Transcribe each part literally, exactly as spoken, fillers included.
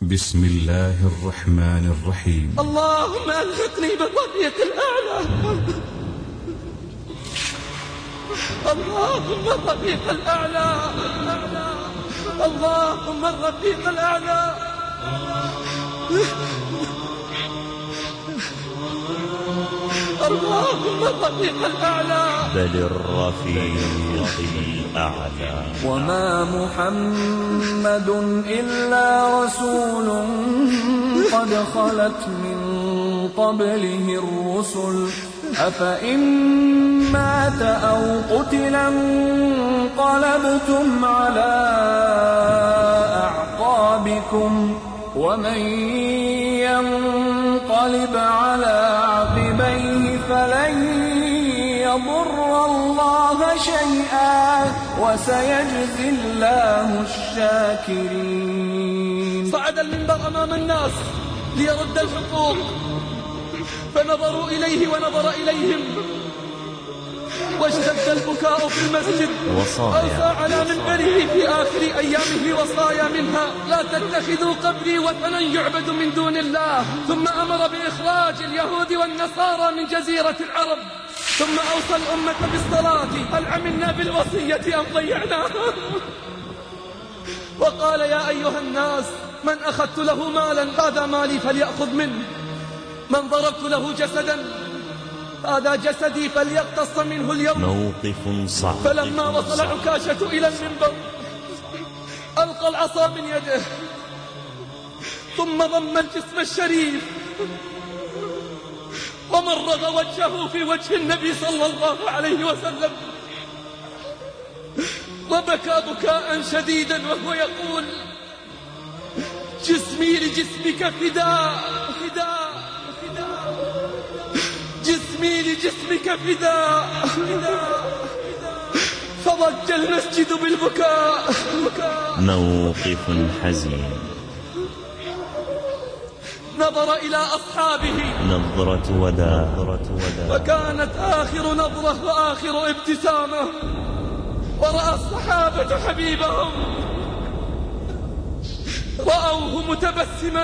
بسم الله الرحمن الرحيم. اللهم ألحقني بالرفيق الأعلى، اللهم الرفيق الأعلى، اللهم الرفيق الأعلى. اللهم الرفيق الأعلى. بل الرفيق الأعلى. وما محمد إلا رسول قد خلت من قبله الرسل أفإن مات أو قتل انقلبتم على أعقابكم ومن ينقلب على عقبيه فلن يضر الله شيئا وسيجزي الله الشاكرين. صعد المنبر أمام الناس ليرد الحقوق، فنظروا إليه ونظر إليهم، واشتد البكاء في المسجد. أوصى على منبره في آخر أيامه وصايا منها: لا تتخذوا قبري وثنا يعبد من دون الله. ثم أمر بإخراج اليهود والنصارى من جزيرة العرب، ثم أوصى الأمة بالصلاة. هل عملنا بالوصية أم ضيعناها؟ وقال: يا أيها الناس، من أخذت له مالا هذا مالي فليأخذ منه، من ضربت له جسدا هذا جسدي فليقتص منه اليوم. موقف صعب. فلما وصل عكاشة إلى المنبر ألقى العصا من يده، ثم ضم الجسم الشريف ومرغ وجهه في وجه النبي صلى الله عليه وسلم، وبكى بكاء شديدا وهو يقول: جسمي لجسمك فداء، فداء، فداء، جسمي لجسمك فداء، فداء. فضج المسجد بالبكاء. موقف حزين. نظر إلى أصحابه نظرة وداع، وكانت آخر نظرة وآخر ابتسامة، ورأى الصحابة حبيبهم رأوه متبسما،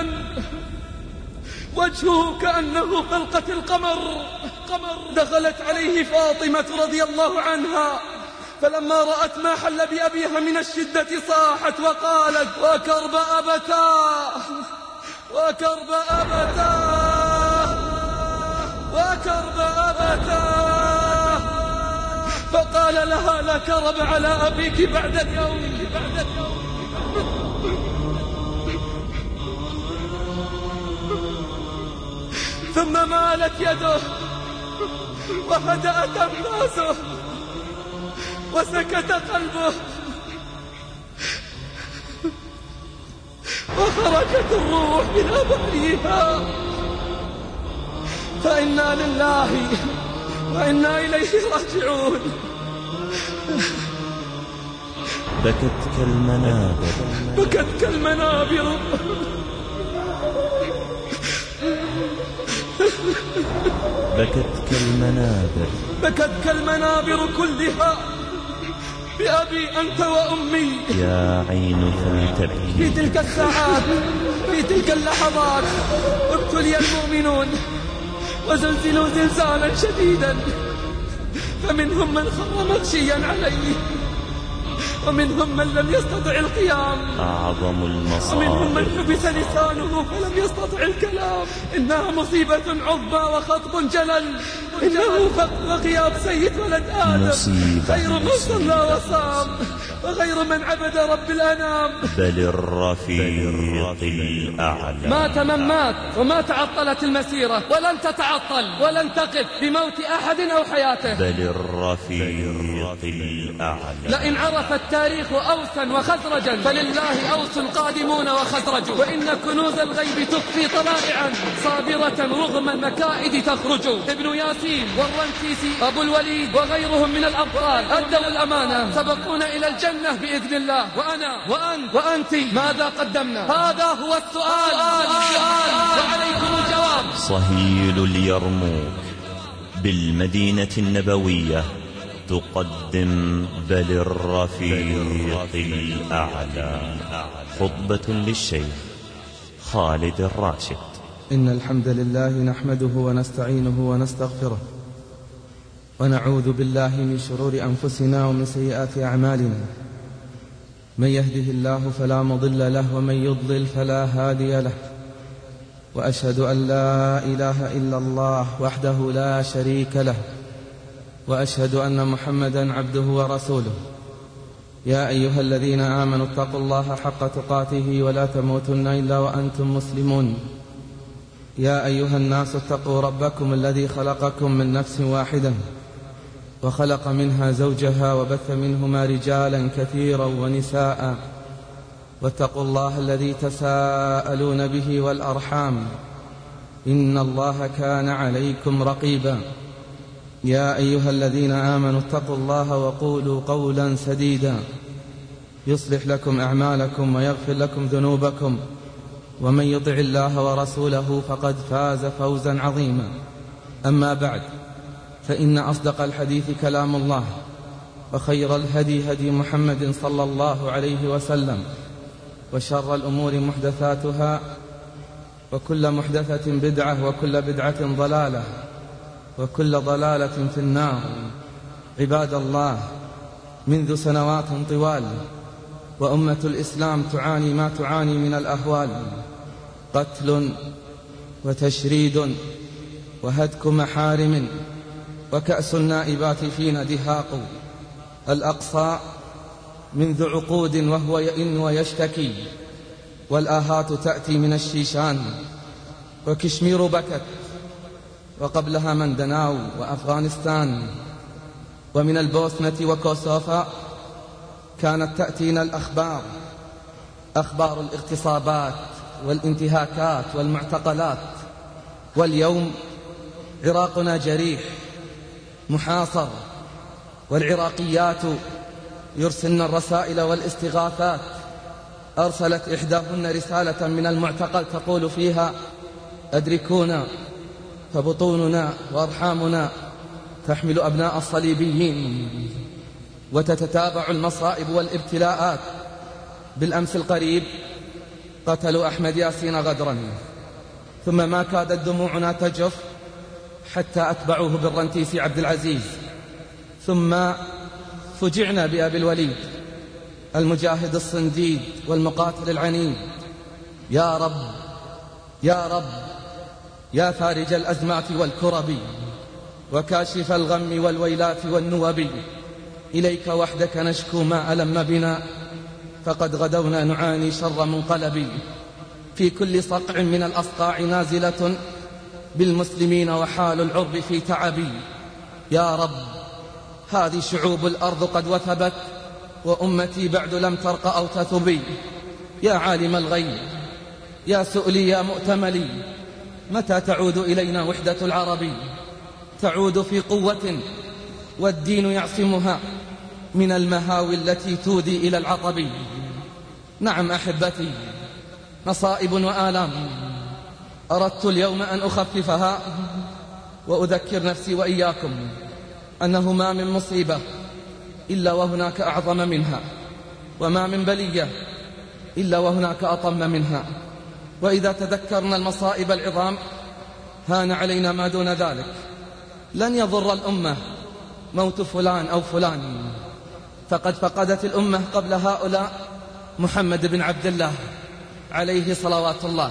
وجهه كأنه فلقة القمر. دخلت عليه فاطمة رضي الله عنها، فلما رأت ما حل بأبيها من الشدة صاحت وقالت: وكرب أبتاه، وكرب أبتاه، وكرب أبتاه. فقال لها: لا كرب على أبيك بعد اليوم، بعد اليوم. ثم مالت يده وهدأت أنفاسه وسكت قلبه، وخرجت الروح إلى باريها. فإنا لله وإنا إليه راجعون. بكت كالمنابر، بكت كالمنابر. بكت كالمنابر، بكت كالمنابر كلها بأبي أنت وأمي. يا عين فلتبكي. في تلك الساعات، في تلك اللحظات، ابتلي المؤمنون وزلزلوا زلزالا شديدا، فمنهم من خر مغشيا عليه، ومنهم من لم يستطع القيام، أعظم المصائب، ومنهم من حبس لسانه فلم يستطع الكلام. إنها مصيبة عظمى وخطب جلل، إنه فقد وغياب سيد ولد آدم، خير من صلى وصام وغير من عبد رب الأنام. بل الرفيق الأعلى. مات من مات، وما تعطلت المسيرة ولن تتعطل ولن تقف بموت أحد أو حياته. بل الرفيق الأعلى. لئن عرف التاريخ أوسا وخزرجا فلله أوس قادمون وخزرج، وإن كنوز الغيب تخفي طلائعا صابرة رغم المكائد تخرج. ابن ياسين والرنسيسي أبو الوليد وغيرهم من الأبطال أدوا الأمانة، سبقونا إلى الجنة بإذن الله. وأنا وأنت وأنت ماذا قدمنا؟ هذا هو السؤال، وعليكم الجواب. صهيل اليرموك بالمدينة النبوية تقدم بل الرفيق الأعلى، خطبة للشيخ خالد الراشد. إن الحمد لله نحمده ونستعينه ونستغفره، ونعوذ بالله من شرور أنفسنا ومن سيئات أعمالنا. من يهده الله فلا مضل له، ومن يضلل فلا هادي له. وأشهد أن لا إله إلا الله وحده لا شريك له، وأشهد أن محمدا عبده ورسوله. يا أيها الذين آمنوا اتقوا الله حق تقاته ولا تموتن إلا وأنتم مسلمون. يا أيها الناس اتقوا ربكم الذي خلقكم من نفس واحدة، وخلق منها زوجها، وبث منهما رجالا كثيرا ونساء. واتقوا الله الذي تساءلون به والأرحام، إن الله كان عليكم رقيبا. يا أيها الذين آمنوا اتقوا الله وقولوا قولا سديدا يصلح لكم أعمالكم ويغفر لكم ذنوبكم، ومن يطع الله ورسوله فقد فاز فوزا عظيما. أما بعد، فإن أصدق الحديث كلام الله، وخير الهدي هدي محمد صلى الله عليه وسلم، وشر الأمور محدثاتها، وكل محدثة بدعة، وكل بدعة ضلالة، وكل ضلالة في النار. عباد الله، منذ سنوات طوال وأمة الإسلام تعاني ما تعاني من الأهوال: قتل وتشريد وهتك محارم، وكأس النائبات فينا دهاق. الأقصى منذ عقود وهو يئن ويشتكي، والآهات تأتي من الشيشان، وكشمير بكت، وقبلها مندناو وأفغانستان. ومن البوسنة وكوسوفا كانت تأتينا الأخبار، أخبار الاغتصابات والانتهاكات والمعتقلات. واليوم عراقنا جريح محاصر، والعراقيات يرسلن الرسائل والاستغاثات. أرسلت إحداهن رسالة من المعتقل تقول فيها: أدركونا، فبطوننا وأرحامنا تحمل أبناء الصليبيين. وتتتابع المصائب والابتلاءات. بالأمس القريب قتلوا أحمد ياسين غدرا، ثم ما كادت دموعنا تجف حتى أتبعوه بالرنتيس عبد العزيز. ثم فجعنا بأبي الوليد المجاهد الصنديد والمقاتل العنيد. يا رب يا رب يا فارج الأزمات والكرب، وكاشف الغم والويلات والنوب، إليك وحدك نشكو ما ألم بنا، فقد غدونا نعاني شر منقلب. في كل صقع من الأصقاع نازلة بالمسلمين، وحال العرب في تعب. يا رب، هذه شعوب الأرض قد وثبت، وأمتي بعد لم ترق أو تثبي. يا عالم الغيب، يا سؤلي، يا مؤتملي، متى تعود إلينا وحدة العرب؟ تعود في قوة والدين يعصمها من المهاوي التي تودي إلى العطب. نعم أحبتي، مصائب وآلام أردت اليوم أن أخففها، وأذكر نفسي وإياكم أنه ما من مصيبة إلا وهناك أعظم منها، وما من بلية إلا وهناك أطم منها. وإذا تذكرنا المصائب العظام هان علينا ما دون ذلك. لن يضر الأمة موت فلان أو فلان، فقد فقدت الأمة قبل هؤلاء محمد بن عبد الله عليه صلوات الله.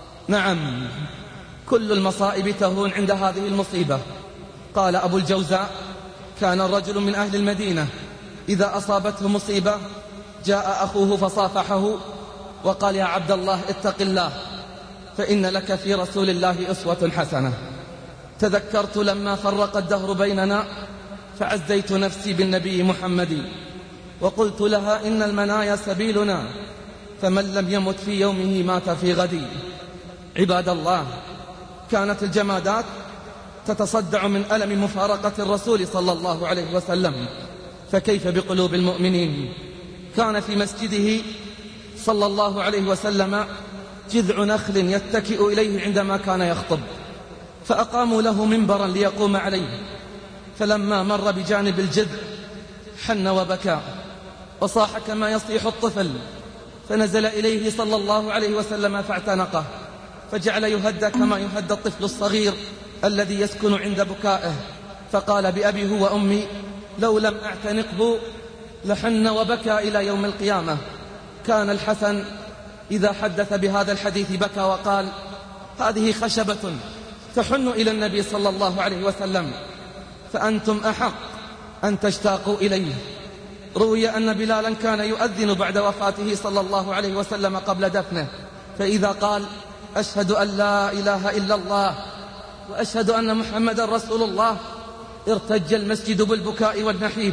نعم، كل المصائب تهون عند هذه المصيبة. قال أبو الجوزاء: كان الرجل من أهل المدينة إذا أصابته مصيبة جاء أخوه فصافحه وقال: يا عبد الله اتق الله، فإن لك في رسول الله أسوة حسنة. تذكرت لما فرق الدهر بيننا فعزيت نفسي بالنبي محمد، وقلت لها: إن المنايا سبيلنا، فمن لم يمت في يومه مات في غدي. عباد الله، كانت الجمادات تتصدع من ألم مفارقة الرسول صلى الله عليه وسلم، فكيف بقلوب المؤمنين؟ كان في مسجده صلى الله عليه وسلم جذع نخل يتكئ إليه عندما كان يخطب، فأقاموا له منبرا ليقوم عليه، فلما مر بجانب الجذع حن وبكى وصاح كما يصيح الطفل، فنزل إليه صلى الله عليه وسلم فاعتنقه، فجعل يهدى كما يهدى الطفل الصغير الذي يسكن عند بكائه، فقال بأبي هو أمي لو لم أعتنقه لحن وبكى إلى يوم القيامة. كان الحسن إذا حدث بهذا الحديث بكى وقال: هذه خشبة تحن إلى النبي صلى الله عليه وسلم، فأنتم أحق أن تشتاقوا إليه. روي أن بلالا كان يؤذن بعد وفاته صلى الله عليه وسلم قبل دفنه، فإذا قال: أشهد أن لا إله إلا الله وأشهد أن محمد رسول الله، ارتج المسجد بالبكاء والنحيب.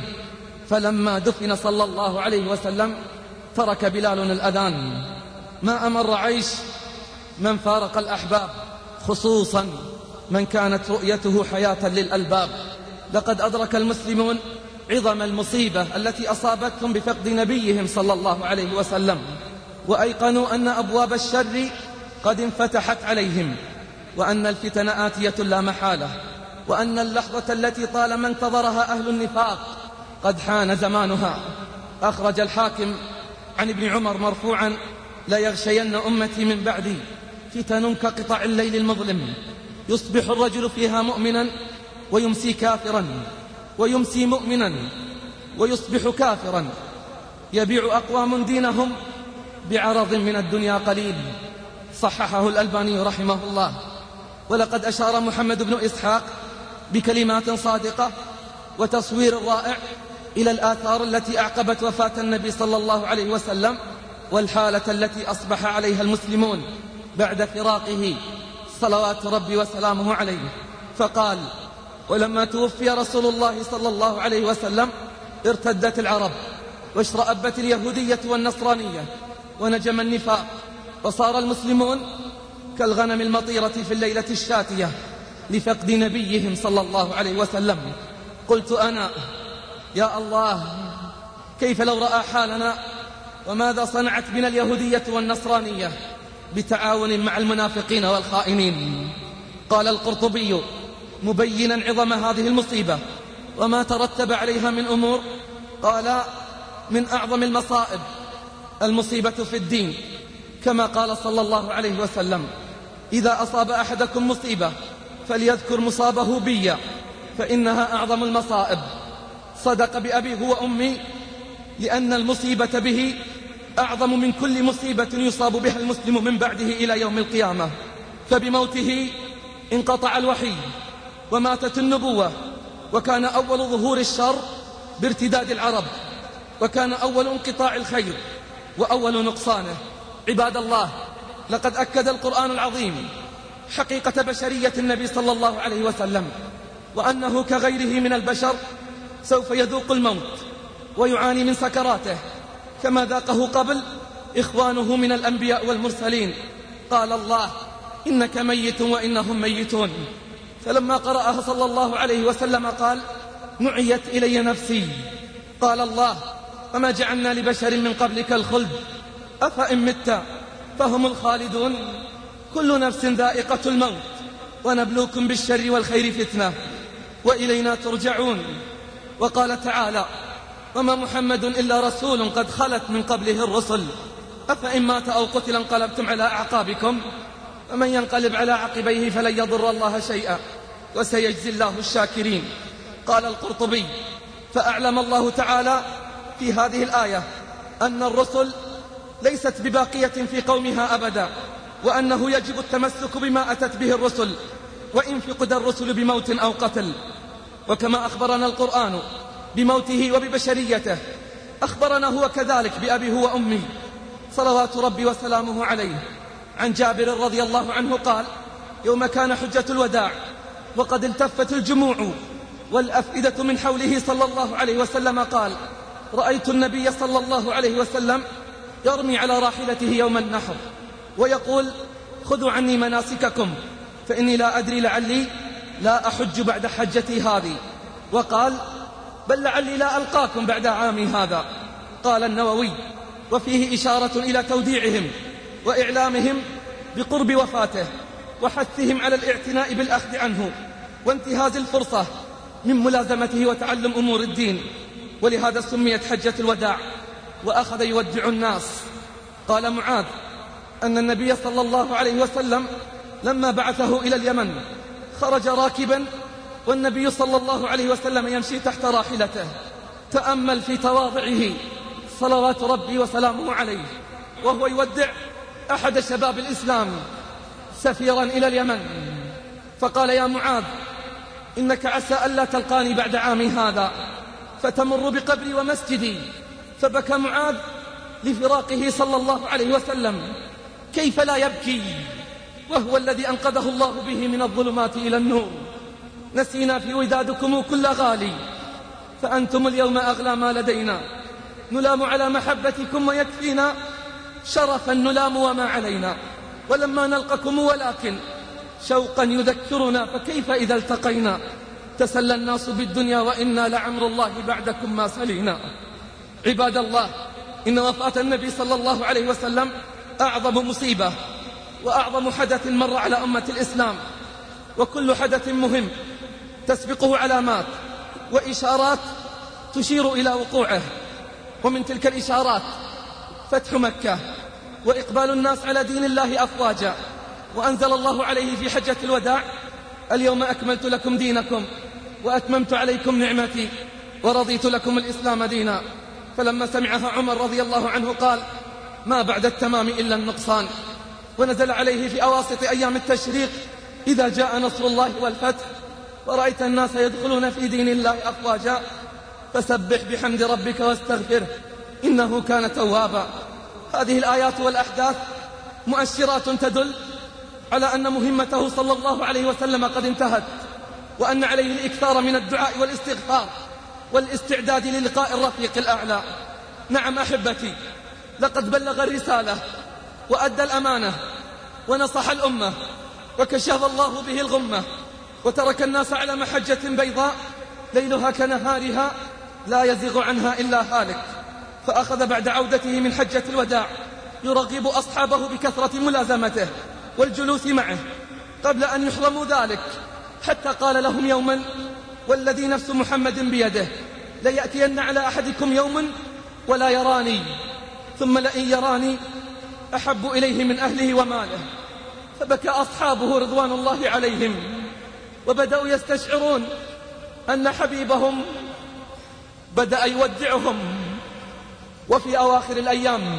فلما دفن صلى الله عليه وسلم ترك بلال الأذان. ما أمر عيش من فارق الأحباب، خصوصا من كانت رؤيته حياة للألباب. لقد أدرك المسلمون عظم المصيبة التي أصابتهم بفقد نبيهم صلى الله عليه وسلم، وأيقنوا أن أبواب الشر قد انفتحت عليهم، وأن الفتن آتية لا محالة، وأن اللحظة التي طالما انتظرها أهل النفاق قد حان زمانها. أخرج الحاكم عن ابن عمر مرفوعا: لا يغشين أمتي من بعدي فتن كقطع الليل المظلم، يصبح الرجل فيها مؤمنا ويمسي كافرا، ويمسي مؤمنا ويصبح كافرا، يبيع أقوام دينهم بعرض من الدنيا قليل. صححه الألباني رحمه الله. ولقد أشار محمد بن إسحاق بكلمات صادقة وتصوير رائع إلى الآثار التي أعقبت وفاة النبي صلى الله عليه وسلم، والحالة التي أصبح عليها المسلمون بعد فراقه صلوات ربي وسلامه عليه. فقال: ولما توفي رسول الله صلى الله عليه وسلم ارتدت العرب، واشرأبت اليهودية والنصرانية، ونجم النفاق، وصار المسلمون كالغنم المطيرة في الليلة الشاتية لفقد نبيهم صلى الله عليه وسلم. قلت أنا: يا الله، كيف لو رأى حالنا وماذا صنعت بنا اليهودية والنصرانية بتعاون مع المنافقين والخائنين. قال القرطبي مبينا عظم هذه المصيبة وما ترتب عليها من أمور، قال: من أعظم المصائب المصيبة في الدين، كما قال صلى الله عليه وسلم: إذا أصاب أحدكم مصيبة فليذكر مصابه بي فإنها أعظم المصائب. صدق بأبي هو أمي، لأن المصيبة به أعظم من كل مصيبة يصاب بها المسلم من بعده إلى يوم القيامة. فبموته انقطع الوحي وماتت النبوة، وكان أول ظهور الشر بارتداد العرب، وكان أول انقطاع الخير وأول نقصانه. عباد الله، لقد أكد القرآن العظيم حقيقة بشرية النبي صلى الله عليه وسلم، وأنه كغيره من البشر سوف يذوق الموت ويعاني من سكراته كما ذاقه قبل إخوانه من الأنبياء والمرسلين. قال الله: إنك ميت وإنهم ميتون. فلما قرأها صلى الله عليه وسلم قال: نعيت إلي نفسي. قال الله: وما جعلنا لبشر من قبلك الخلد أفإن مت فهم الخالدون. كل نفس ذائقة الموت ونبلوكم بالشر والخير فتنة وإلينا ترجعون. وقال تعالى: وما محمد إلا رسول قد خلت من قبله الرسل أفإن مات أو قتل انقلبتم على أعقابكم ومن ينقلب على عقبيه فلن يضر الله شيئا وسيجزي الله الشاكرين. قال القرطبي: فأعلم الله تعالى في هذه الآية أن الرسل ليست بباقية في قومها أبدا، وأنه يجب التمسك بما أتت به الرسل وإن فقد الرسل بموت أو قتل. وكما أخبرنا القرآن بموته وببشريته، أخبرنا هو كذلك بأبي هو أمي صلوات ربي وسلامه عليه. عن جابر رضي الله عنه قال: يوم كان حجة الوداع وقد التفت الجموع والأفئدة من حوله صلى الله عليه وسلم، قال: رأيت النبي صلى الله عليه وسلم يرمي على راحلته يوم النحر ويقول: خذوا عني مناسككم فإني لا أدري لعلي لا أحج بعد حجتي هذه. وقال: بل لعلي لا ألقاكم بعد عامي هذا. قال النووي: وفيه إشارة إلى توديعهم وإعلامهم بقرب وفاته وحثهم على الاعتناء بالأخذ عنه وانتهاز الفرصة من ملازمته وتعلم أمور الدين. ولهذا سميت حجة الوداع، وأخذ يودع الناس قال معاذ أن النبي صلى الله عليه وسلم لما بعثه إلى اليمن خرج راكبا والنبي صلى الله عليه وسلم يمشي تحت راحلته. تأمل في تواضعه صلوات ربي وسلامه عليه وهو يودع أحد شباب الإسلام سفيرا إلى اليمن، فقال: يا معاذ، إنك عسى ألا تلقاني بعد عامي هذا فتمر بقبري ومسجدي. فبكى معاذ لفراقه صلى الله عليه وسلم. كيف لا يبكي وهو الذي أنقذه الله به من الظلمات إلى النور؟ نسينا في ودادكم كل غالي، فأنتم اليوم أغلى ما لدينا. نلام على محبتكم ويكفينا شرفا نلام وما علينا. ولما نلقكم ولكن شوقا يذكرنا، فكيف إذا التقينا؟ تسلى الناس بالدنيا وإنا لعمر الله بعدكم ما سلينا. عباد الله، إن وفاة النبي صلى الله عليه وسلم أعظم مصيبة وأعظم حدث مر على أمة الإسلام، وكل حدث مهم تسبقه علامات وإشارات تشير إلى وقوعه. ومن تلك الإشارات فتح مكة وإقبال الناس على دين الله أفواجا، وأنزل الله عليه في حجة الوداع: اليوم أكملت لكم دينكم وأتممت عليكم نعمتي ورضيت لكم الإسلام دينا. فلما سمعها عمر رضي الله عنه قال: ما بعد التمام إلا النقصان. ونزل عليه في أواسط أيام التشريق: إذا جاء نصر الله والفتح ورأيت الناس يدخلون في دين الله أفواجا فسبح بحمد ربك واستغفره إنه كان توابا. هذه الآيات والأحداث مؤشرات تدل على أن مهمته صلى الله عليه وسلم قد انتهت، وأن عليه الإكثار من الدعاء والاستغفار والاستعداد للقاء الرفيق الأعلى. نعم أحبتي، لقد بلغ الرسالة وأدى الأمانة ونصح الأمة وكشف الله به الغمة، وترك الناس على محجة بيضاء ليلها كنهارها لا يزيغ عنها إلا هالك. فأخذ بعد عودته من حجة الوداع يرغب أصحابه بكثرة ملازمته والجلوس معه قبل أن يحرموا ذلك، حتى قال لهم يوما: والذي نفس محمد بيده ليأتين على أحدكم يوم ولا يراني، ثم لئن يراني أحب إليه من أهله وماله. فبكى أصحابه رضوان الله عليهم، وبدأوا يستشعرون أن حبيبهم بدأ يودعهم. وفي أواخر الأيام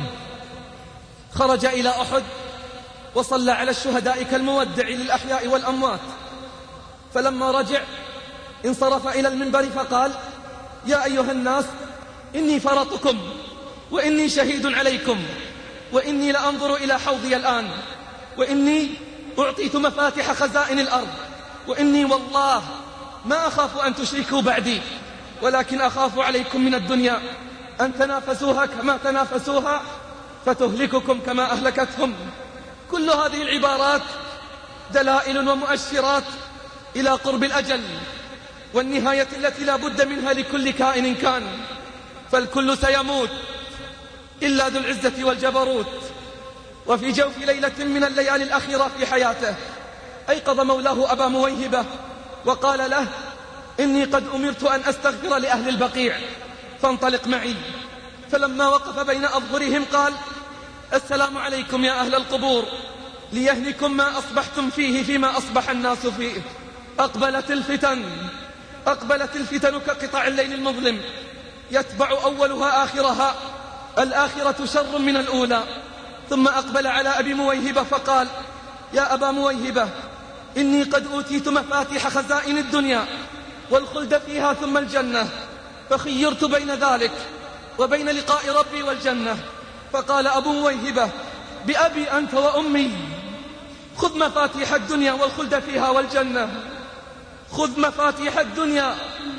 خرج إلى أحد وصلى على الشهداء كالمودع للأحياء والأموات. فلما رجع انصرف إلى المنبر فقال: يا أيها الناس، إني فرطكم وإني شهيد عليكم، وإني لأنظر إلى حوضي الآن، وإني أعطيت مفاتح خزائن الأرض، وإني والله ما أخاف أن تشركوا بعدي، ولكن أخاف عليكم من الدنيا أن تنافسوها كما تنافسوها فتهلككم كما أهلكتهم. كل هذه العبارات دلائل ومؤشرات إلى قرب الأجل والنهاية التي لا بد منها لكل كائن كان، فالكل سيموت إلا ذو العزة والجبروت. وفي جوف ليلة من الليالي الأخيرة في حياته أيقظ مولاه أبا مويهبة وقال له: إني قد أمرت أن أستغفر لأهل البقيع فانطلق معي. فلما وقف بين أظهرهم قال: السلام عليكم يا أهل القبور، ليهنكم ما أصبحتم فيه فيما أصبح الناس فيه. أقبلت الفتن أقبلت الفتن كقطع الليل المظلم، يتبع أولها آخرها، الآخرة شر من الأولى. ثم أقبل على أبي مويهبة فقال: يا أبا مويهبة، إني قد أوتيت مفاتيح خزائن الدنيا والخلد فيها ثم الجنة، فخيرت بين ذلك وبين لقاء ربي والجنة. فقال أبو مويهبة: بأبي أنت وأمي، خذ مفاتيح الدنيا والخلد فيها والجنة، خذ مفاتيح الدنيا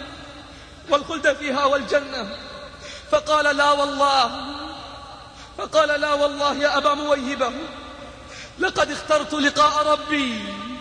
والخلد فيها والجنة. فقال: لا والله فقال لا والله يا أبا مويهبة، لقد اخترت لقاء ربي،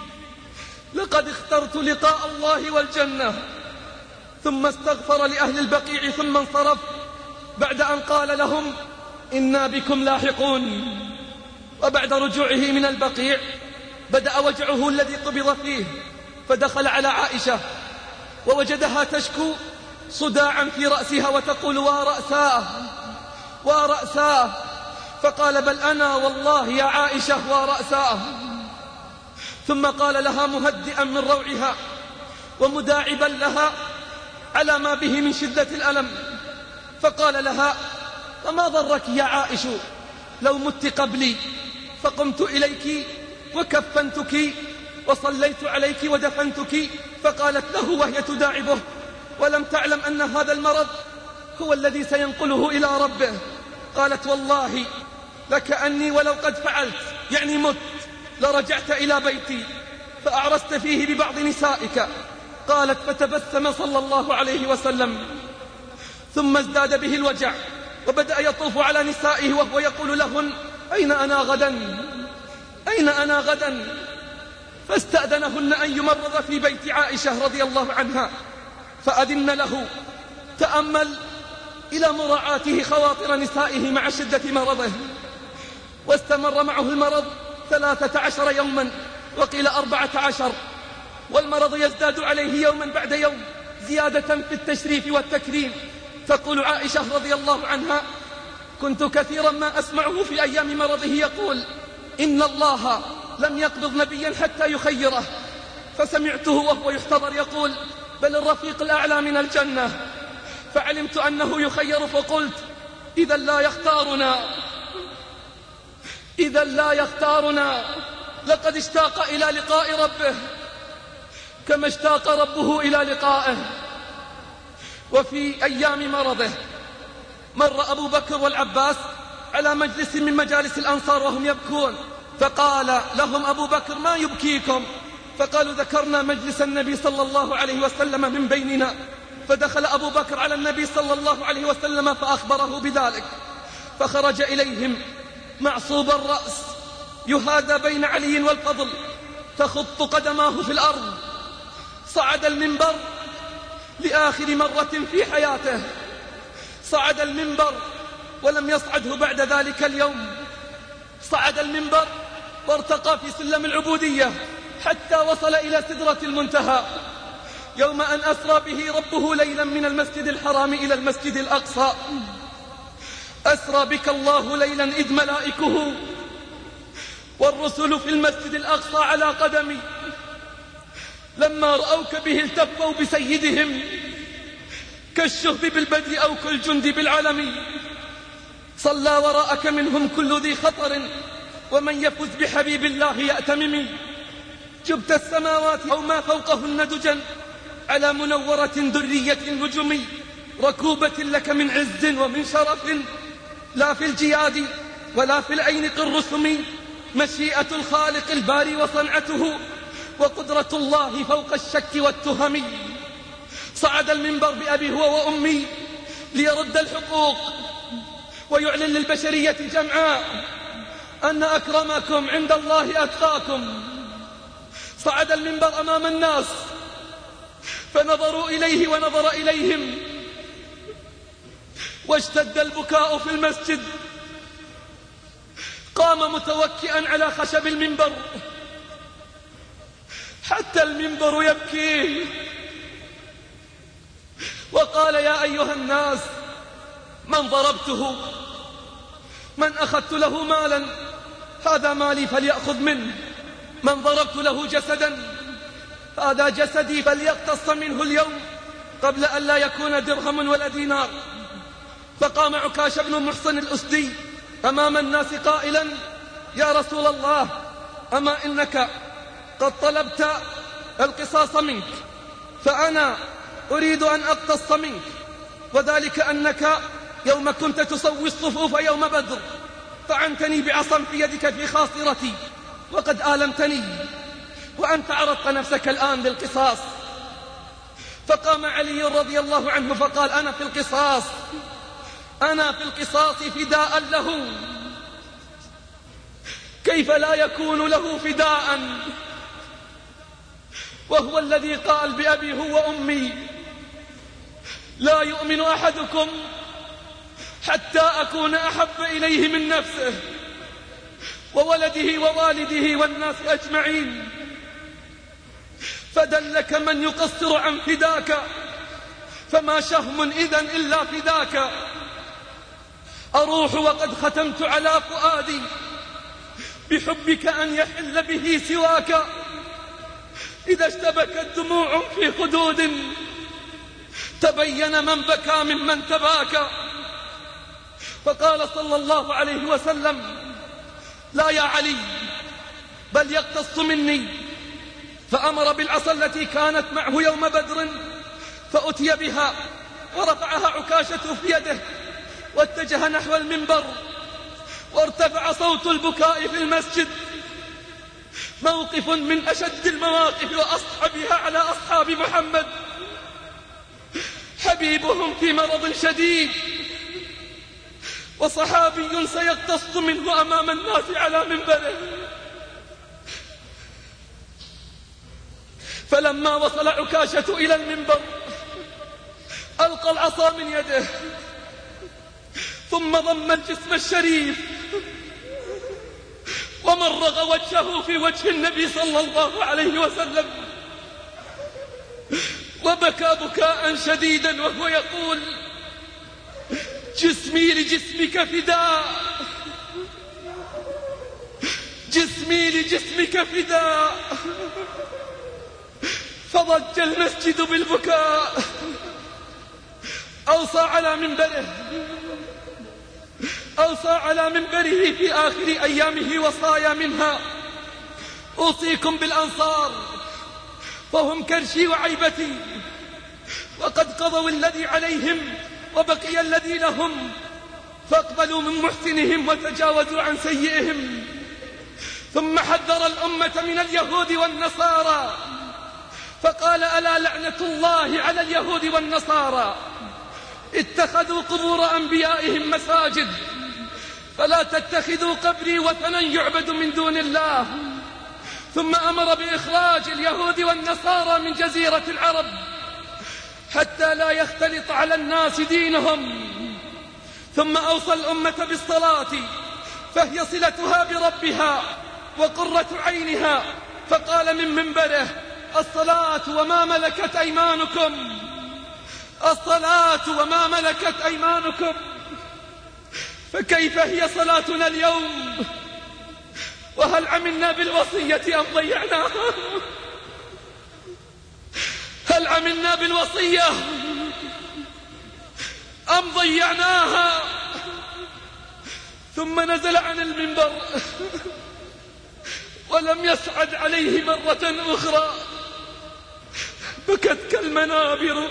لقد اخترت لقاء الله والجنة. ثم استغفر لأهل البقيع ثم انصرف بعد أن قال لهم: إنا بكم لاحقون. وبعد رجوعه من البقيع بدأ وجعه الذي قبض فيه، فدخل على عائشة ووجدها تشكو صداعا في رأسها وتقول: وا رأساه وا رأساه. فقال بل أنا والله يا عائشة ورأساه. ثم قال لها مهدئا من روعها ومداعبا لها على ما به من شدة الألم، فقال لها وما ضرك يا عائش لو مت قبلي فقمت إليك وكفنتك وصليت عليك ودفنتك؟ فقالت له وهي تداعبه ولم تعلم أن هذا المرض هو الذي سينقله إلى ربه، قالت والله لكأني ولو قد فعلت يعني مت لرجعت إلى بيتي فأعرست فيه ببعض نسائك. قالت فتبسم صلى الله عليه وسلم ثم ازداد به الوجع وبدأ يطوف على نسائه وهو يقول لهن أين أنا غدا أين أنا غدا فاستأذنهن أن يمرض في بيت عائشة رضي الله عنها فأذن له. تأمل إلى مراعاته خواطر نسائه مع شدة مرضه، واستمر معه المرض ثلاثة عشر يوما وقيل أربعة عشر، والمرض يزداد عليه يوما بعد يوم زيادة في التشريف والتكريم. تقول عائشة رضي الله عنها كنت كثيرا ما أسمعه في أيام مرضه يقول إن الله لم يقبض نبيا حتى يخيره، فسمعته وهو يحتضر يقول بل الرفيق الأعلى من الجنة، فعلمت أنه يخير فقلت إذا لا يختارنا إذا لا يختارنا لقد اشتاق إلى لقاء ربه كما اشتاق ربه إلى لقائه. وفي أيام مرضه مر أبو بكر والعباس على مجلس من مجالس الأنصار وهم يبكون، فقال لهم أبو بكر ما يبكيكم؟ فقالوا ذكرنا مجلس النبي صلى الله عليه وسلم من بيننا. فدخل أبو بكر على النبي صلى الله عليه وسلم فأخبره بذلك، فخرج إليهم معصوب الرأس يهادى بين علي والفضل تخط قدماه في الأرض. صعد المنبر لآخر مرة في حياته، صعد المنبر ولم يصعده بعد ذلك اليوم. صعد المنبر وارتقى في سلم العبودية حتى وصل إلى سدرة المنتهى يوم أن أسرى به ربه ليلا من المسجد الحرام إلى المسجد الأقصى. أسرى بك الله ليلا إذ ملائكه والرسل في المسجد الأقصى على قدمي، لما رأوك به التفوا بسيدهم كالشهب بالبدء أو كالجند بالعلم. صلى وراءك منهم كل ذي خطر ومن يفز بحبيب الله يأتمم. جبت السماوات أو ما فوقهن دجا على منورة درية النجم، ركوبة لك من عز ومن شرف لا في الجياد ولا في العين قرسم. مشيئة الخالق الباري وصنعته وقدرة الله فوق الشك والتهم. صعد المنبر بأبي هو وأمي ليرد الحقوق ويعلن للبشرية جمعاء أن أكرمكم عند الله أتقاكم. صعد المنبر أمام الناس فنظروا إليه ونظر إليهم، واشتد البكاء في المسجد. قام متوكئا على خشب المنبر حتى المنبر يبكي، وقال يا أيها الناس من ضربته من أخذت له مالا هذا مالي فليأخذ منه، من ضربت له جسدا هذا جسدي فليقتص منه اليوم قبل أن لا يكون درهم ولا دينار. فقام عكاش بن محصن الأسدي أمام الناس قائلا يا رسول الله أما إنك قد طلبت القصاص منك فأنا أريد أن أقتص منك، وذلك أنك يوم كنت تسوي الصفوف يوم بدر طعنتني بعصا في يدك في خاصرتي وقد آلمتني، وأنت عرضت نفسك الآن للقصاص. فقام علي رضي الله عنه فقال أنا في القصاص أنا في القصاص فداء له. كيف لا يكون له فداء وهو الذي قال بأبي هو وأمي لا يؤمن أحدكم حتى أكون أحب إليه من نفسه وولده ووالده والناس أجمعين. فدلك من يقصر عن فداك فما شهم إذن إلا فداك. أروح وقد ختمت على فؤادي بحبك أن يحل به سواك. إذا اشتبكت دموع في خدود تبين من بكى ممن تباكى. فقال صلى الله عليه وسلم: لا يا علي، بل يقتص مني. فأمر بالعصا التي كانت معه يوم بدر فأتي بها، ورفعها عكاشة في يده واتجه نحو المنبر، وارتفع صوت البكاء في المسجد. موقف من أشد المواقف وأصعبها على أصحاب محمد. حبيبهم في مرض شديد، وصحابي سيقتص منه أمام الناس على منبره. فلما وصل عكاشة إلى المنبر ألقى العصا من يده، ثم ضم الجسم الشريف ومرغ وجهه في وجه النبي صلى الله عليه وسلم، وبكى بكاء شديدا وهو يقول: جسمي لجسمك فداء، جسمي لجسمك فداء. فضج المسجد بالبكاء. أوصى على منبره أوصى على منبره في آخر أيامه وصايا منها: أوصيكم بالأنصار فهم كرشي وعيبتي، وقد قضوا الذي عليهم وبقي الذي لهم، فاقبلوا من محسنهم وتجاوزوا عن سيئهم. ثم حذر الأمة من اليهود والنصارى فقال: ألا لعنة الله على اليهود والنصارى، اتخذوا قبور أنبيائهم مساجد، فلا تتخذوا قبري وثنا يعبد من دون الله. ثم أمر بإخراج اليهود والنصارى من جزيرة العرب حتى لا يختلط على الناس دينهم. ثم أوصى الأمة بالصلاة، فهي صلتها بربها وقرة عينها، فقال من منبره: الصلاة وما ملكت أيمانكم، الصلاة وما ملكت أيمانكم. فكيف هي صلاتنا اليوم؟ وهل عملنا بالوصية أم ضيعناها؟ هل عملنا بالوصية أم ضيعناها؟ ثم نزل عن المنبر ولم يسعد عليه مرة أخرى. بكت كالمنابر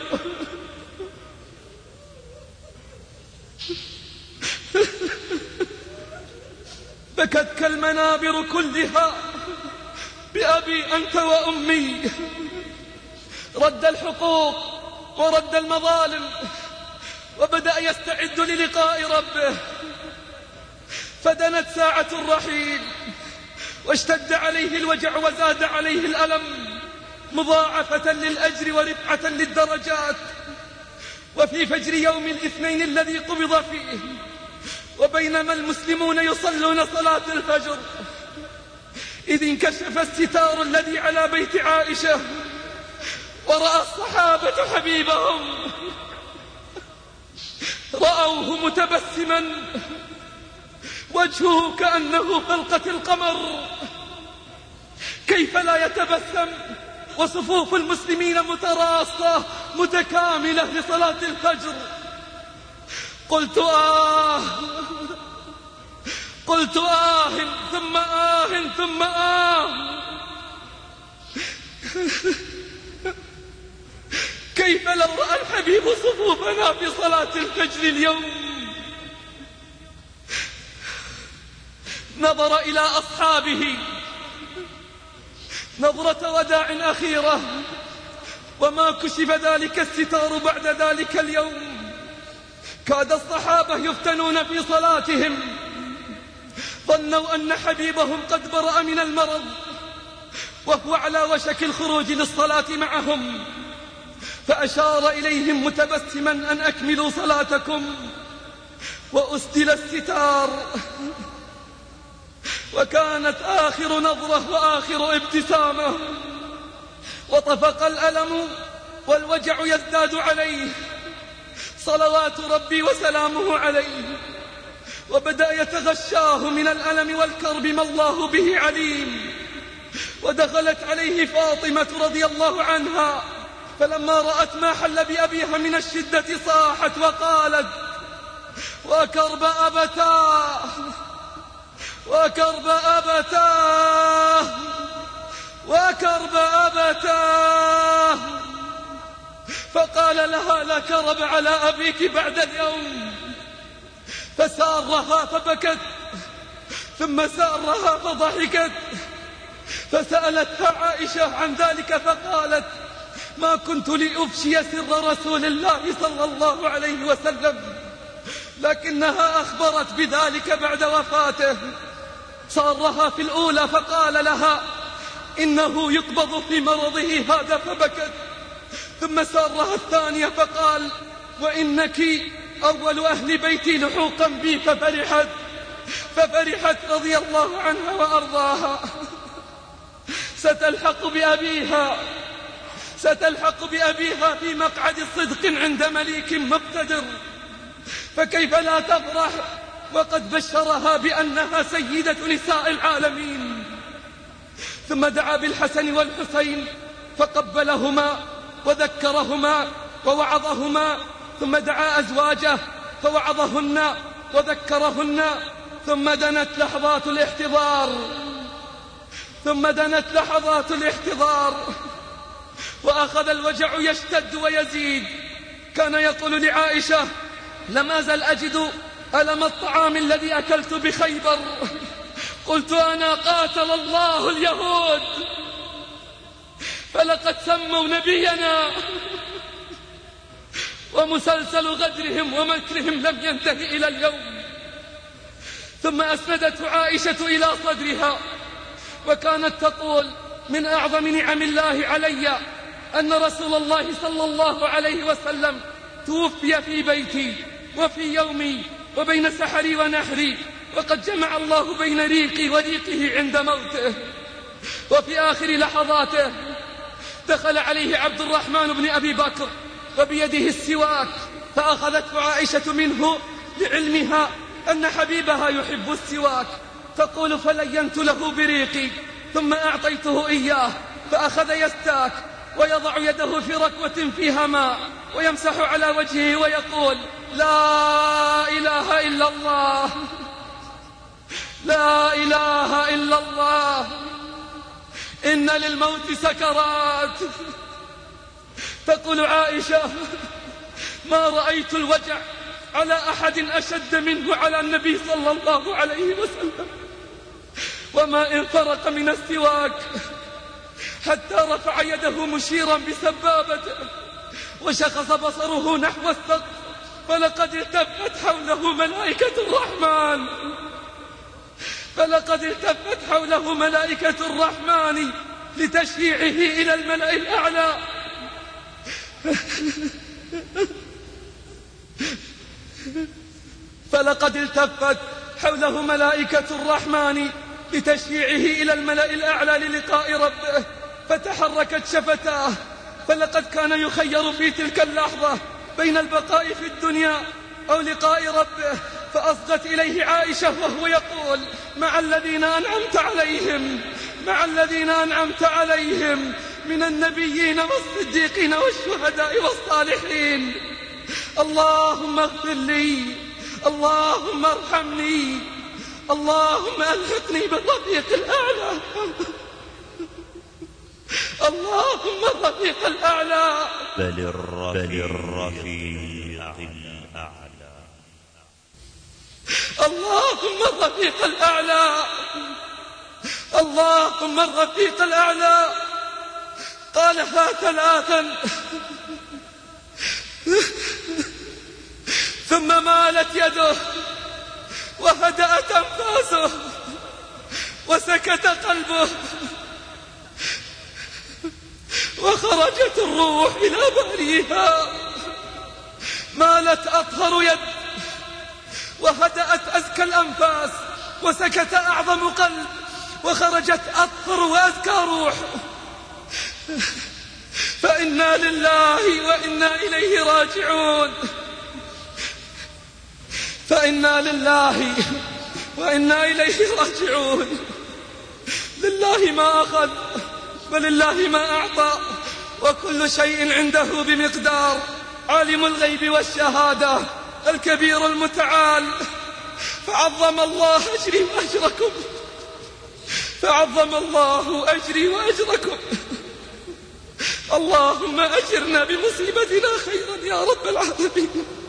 بكت كالمنابر كلها بأبي أنت وأمي. رد الحقوق ورد المظالم، وبدأ يستعد للقاء ربه. فدنت ساعة الرحيل، واشتد عليه الوجع وزاد عليه الألم مضاعفة للأجر ورفعة للدرجات. وفي فجر يوم الاثنين الذي قبض فيه، وبينما المسلمون يصلون صلاة الفجر، إذ انكشف الستار الذي على بيت عائشة، ورأى الصحابة حبيبهم، رأوه متبسما، وجهه كأنه فلقة القمر. كيف لا يتبسم وصفوف المسلمين متراصة متكاملة لصلاة الفجر؟ قلت آه قلت آه ثم آه ثم آه. كيف لو رأى الحبيب صفوفنا في صلاة الفجر اليوم؟ نظر إلى أصحابه نظرة وداع أخيرة، وما كشف ذلك الستار بعد ذلك اليوم. كاد الصحابة يفتنون في صلاتهم، ظنوا أن حبيبهم قد برأ من المرض وهو على وشك الخروج للصلاة معهم، فأشار إليهم متبسما أن أكملوا صلاتكم، وأسدل الستار. وكانت آخر نظرة وآخر ابتسامة، وطفق الألم والوجع يزداد عليه، صلوات ربي وسلامه عليه. وبدأ يتغشاه من الألم والكرب ما الله به عليم. ودخلت عليه فاطمة رضي الله عنها، فلما رأت ما حل بأبيها من الشدة صاحت وقالت: وكرب أبتاه وكرب أبتاه وكرب أبتاه. فقال لها: لا كرب على أبيك بعد اليوم. فسارها فبكت، ثم سارها فضحكت، فسألتها عائشة عن ذلك فقالت: ما كنت لأفشي سر رسول الله صلى الله عليه وسلم، لكنها أخبرت بذلك بعد وفاته. سارها في الأولى فقال لها: إنه يقبض في مرضه هذا، فبكت. ثم سارها الثانية فقال: وإنك أول أهل بيتي لحوقا بي، ففرحت ففرحت رضي الله عنها وأرضاها. ستلحق بأبيها ستلحق بأبيها في مقعد صدق عند مليك مقتدر، فكيف لا تفرح وقد بشرها بأنها سيدة نساء العالمين. ثم دعا بالحسن والحسين فقبلهما وذكرهما ووعظهما، ثم دعا أزواجه فوعظهن وذكرهن. ثم دنت لحظات الاحتضار ثم دنت لحظات الاحتضار وأخذ الوجع يشتد ويزيد. كان يقول لعائشة: لم أزل أجد ألم الطعام الذي أكلت بخيبر، قلت أنا قاتل الله اليهود، فلقد سموا نبينا، ومسلسل غدرهم ومكرهم لم ينتهي إلى اليوم. ثم أسندته عائشة إلى صدرها وكانت تقول: من أعظم نعم الله علي أن رسول الله صلى الله عليه وسلم توفي في بيتي وفي يومي وبين سحري ونحري، وقد جمع الله بين ريقي وريقه عند موته. وفي آخر لحظاته دخل عليه عبد الرحمن بن أبي بكر وبيده السواك، فأخذته عائشة منه لعلمها أن حبيبها يحب السواك، تقول: فلينت له بريقي ثم أعطيته إياه، فأخذ يستاك ويضع يده في ركوة فيها ماء ويمسح على وجهه ويقول: لا إله إلا الله لا إله إلا الله، إن للموت سكرات. تقول عائشة: ما رأيت الوجع على أحد أشد منه على النبي صلى الله عليه وسلم، وما إن فرق من السواك حتى رفع يده مشيرا بسبابته وشخص بصره نحو السقف، فلقد التفت حوله ملائكة الرحمن فلقد التفت حوله ملائكة الرحمن لتشييعه إلى الملأ الأعلى. فلقد التفت حوله ملائكة الرحمن لتشييعه إلى الملأ الأعلى للقاء ربه، فتحركت شفتاه، فلقد كان يخير في تلك اللحظة بين البقاء في الدنيا أو لقاء ربه، فأصغت إليه عائشة وهو يقول: مع الذين أنعمت عليهم مع الذين أنعمت عليهم من النبيين والصديقين والشهداء والصالحين. اللهم اغفر لي، اللهم ارحمني، اللهم ألحقني بالرفيق الأعلى، اللهم الرفيق الأعلى، بل الرفيق الأعلى، اللهم الرفيق الأعلى، اللهم الرفيق الأعلى. قالها ثلاثا ثم مالت يده وهدأت أنفاسه وسكت قلبه وخرجت الروح إلى باريها. مالت أطهر يد وهدأت أزكى الأنفاس وسكت أعظم قلب وخرجت أطهر وأزكى روح. فإنا لله وإنا إليه راجعون. فإنا لله وإنا إليه راجعون. لله ما أخذ ولله ما أعطى، وكل شيء عنده بمقدار. عالم الغيب والشهادة الكبير المتعال، فعظم الله أجري وأجركم، فعظم الله أجري وأجركم. اللهم أجرنا بمصيبتنا خيرا يا رب العالمين.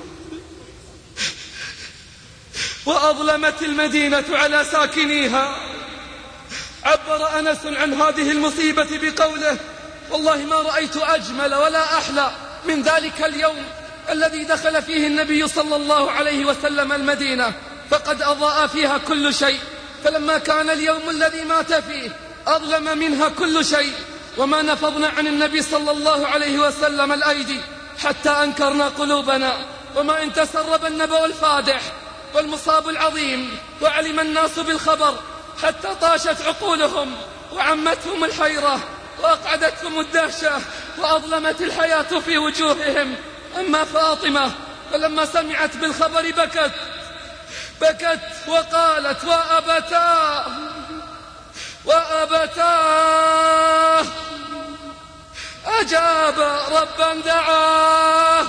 وأظلمت المدينة على ساكنيها. عبر أنس عن هذه المصيبة بقوله: والله ما رأيت أجمل ولا أحلى من ذلك اليوم الذي دخل فيه النبي صلى الله عليه وسلم المدينة، فقد أضاء فيها كل شيء، فلما كان اليوم الذي مات فيه أظلم منها كل شيء، وما نفضنا عن النبي صلى الله عليه وسلم الأيدي حتى أنكرنا قلوبنا، وما إن تسرب النبأ الفادح والمصاب العظيم وعلم الناس بالخبر حتى طاشت عقولهم وعمتهم الحيرة وأقعدتهم الدهشة وأظلمت الحياة في وجوههم. أما فاطمة فلما سمعت بالخبر بكت بكت وقالت: وأبتاه وأبتاه أجاب ربا دعاه،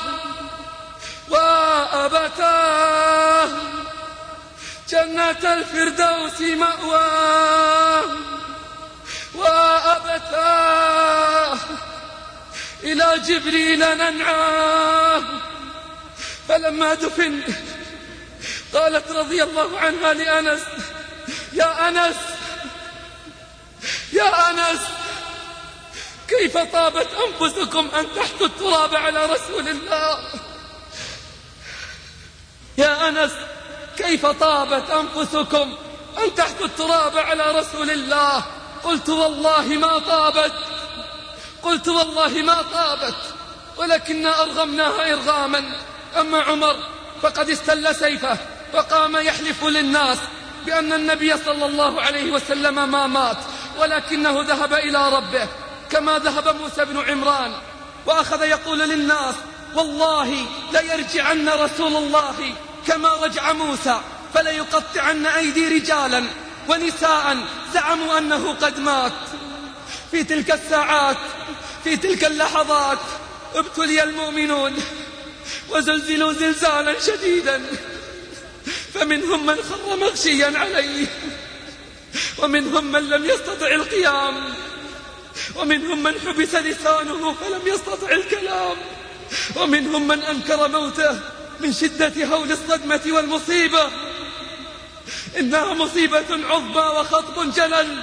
وأبتاه جنة الفردوس مأواه، وأبتاه إلى جبريل ننعاه. فلما دفن قالت رضي الله عنها لأنس: يا أنس يا أنس كيف طابت أنفسكم أن تحثوا التراب على رسول الله. يا أنس كيف طابت أنفسكم أن تحثوا التراب على رسول الله. قلت والله ما طابت قلت والله ما طابت ولكننا أرغمناها إرغاما. أما عمر فقد استل سيفه وقام يحلف للناس بأن النبي صلى الله عليه وسلم ما مات، ولكنه ذهب إلى ربه كما ذهب موسى بن عمران، وأخذ يقول للناس: والله ليرجعن رسول الله كما رجع موسى، فليقطعن أيدي رجالا ونساء زعموا أنه قد مات. في تلك الساعات في تلك اللحظات ابتلي المؤمنون وزلزلوا زلزالا شديدا، فمنهم من خر مغشيا عليه، ومنهم من لم يستطع القيام، ومنهم من حبس لسانه فلم يستطع الكلام، ومنهم من أنكر موته من شدة هول الصدمة والمصيبة. إنها مصيبة عظمى وخطب جلل،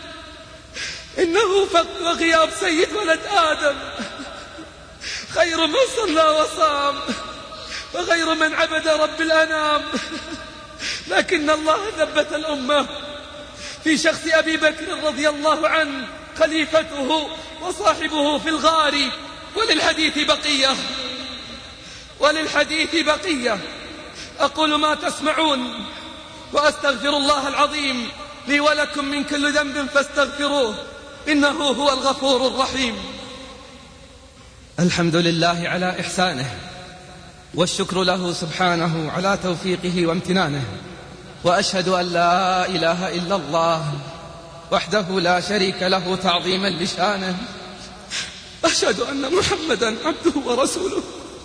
إنه فقد وغياب سيد ولد آدم، خير من صلى وصام وغير من عبد رب الأنام. لكن الله ثبت الأمة في شخص أبي بكر رضي الله عنه خليفته وصاحبه في الغار. وللحديث بقية وللحديث بقية أقول ما تسمعون وأستغفر الله العظيم لي ولكم من كل ذنب فاستغفروه إنه هو الغفور الرحيم. الحمد لله على إحسانه، والشكر له سبحانه على توفيقه وامتنانه، وأشهد أن لا إله إلا الله وحده لا شريك له تعظيما لشانه. أشهد أن محمدا عبده ورسوله،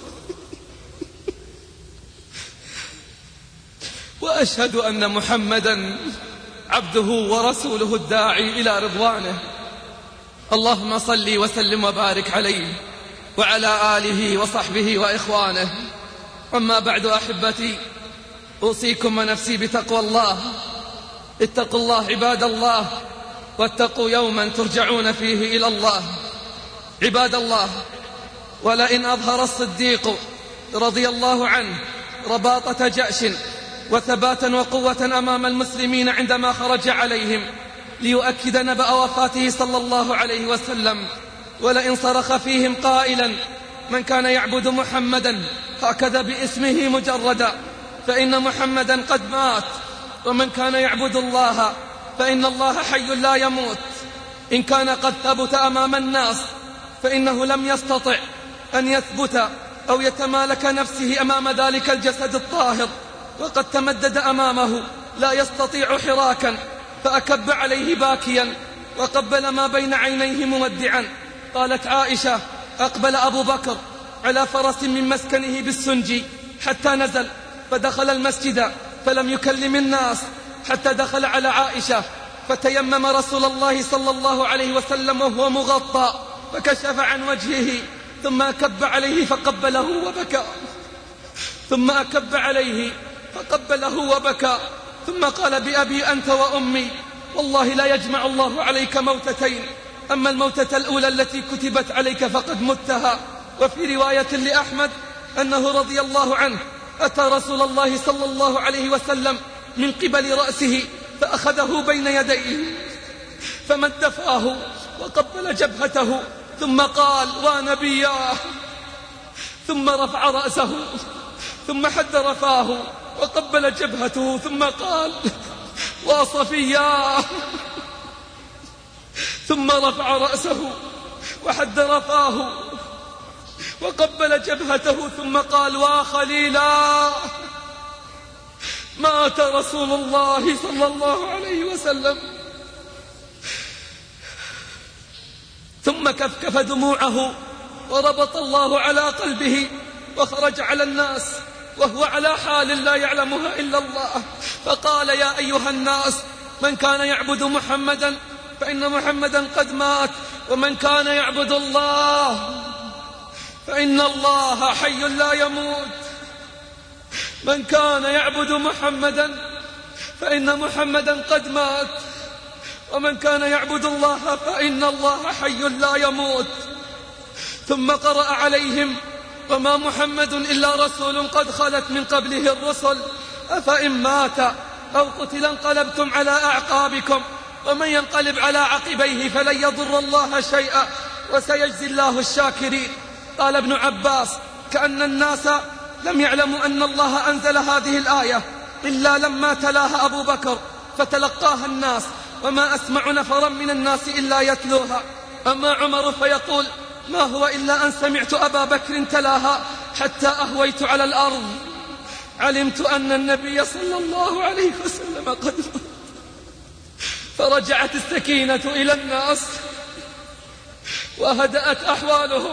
وأشهد أن محمدا عبده ورسوله الداعي إلى رضوانه. اللهم صل وسلم وبارك عليه وعلى آله وصحبه وإخوانه. أما بعد أحبتي، أوصيكم ونفسي بتقوى الله. اتقوا الله عباد الله، واتقوا يوما ترجعون فيه إلى الله. عباد الله، ولئن أظهر الصديق رضي الله عنه رباطة جأش وثباتا وقوة أمام المسلمين عندما خرج عليهم ليؤكد نبأ وفاته صلى الله عليه وسلم، ولئن صرخ فيهم قائلا: من كان يعبد محمدا هكذا باسمه مجردا فإن محمدا قد مات، ومن كان يعبد الله فإن الله حي لا يموت. إن كان قد ثبت أمام الناس فإنه لم يستطع أن يثبت أو يتمالك نفسه أمام ذلك الجسد الطاهر وقد تمدد أمامه لا يستطيع حراكا، فأكب عليه باكيا وقبل ما بين عينيه مودعا. قالت عائشة: أقبل أبو بكر على فرس من مسكنه بالسنجي حتى نزل، فدخل المسجد فلم يكلم الناس حتى دخل على عائشة، فتيمم رسول الله صلى الله عليه وسلم وهو مغطى، فكشف عن وجهه، ثم أكب عليه فقبله وبكى، ثم أكب عليه فقبله وبكى، ثم قال: بأبي أنت وأمي والله لا يجمع الله عليك موتتين، أما الموتة الأولى التي كتبت عليك فقد متها. وفي رواية لأحمد أنه رضي الله عنه أتى رسول الله صلى الله عليه وسلم من قبل رأسه فأخذه بين يديه فمد فاه وقبل جبهته، ثم قال: ونبياه، ثم رفع رأسه ثم حدر فاه وقبل جبهته، ثم قال: وصفياه، ثم رفع رأسه وحدر فاه وقبل جبهته، ثم قال: وخليلا. مات رسول الله صلى الله عليه وسلم. ثم كفكف دموعه وربط الله على قلبه وخرج على الناس وهو على حال لا يعلمها إلا الله، فقال: يا أيها الناس، من كان يعبد محمدا فإن محمدا قد مات، ومن كان يعبد الله فإن الله حي لا يموت. من كان يعبد محمدا فإن محمدا قد مات، ومن كان يعبد الله فإن الله حي لا يموت. ثم قرأ عليهم: وما محمد إلا رسول قد خلت من قبله الرسل، أفإن مات أو قتل انقلبتم على أعقابكم، ومن ينقلب على عقبيه فلن يضر الله شيئا وسيجزي الله الشاكرين. قال ابن عباس: كأن الناس لم يعلموا أن الله أنزل هذه الآية إلا لما تلاها أبو بكر فتلقاها الناس، وما أسمع نفرا من الناس إلا يتلوها. أما عمر فيقول: ما هو إلا أن سمعت أبا بكر تلاها حتى أهويت على الأرض، علمت أن النبي صلى الله عليه وسلم قد مات. فرجعت السكينة إلى الناس وهدأت أحوالهم،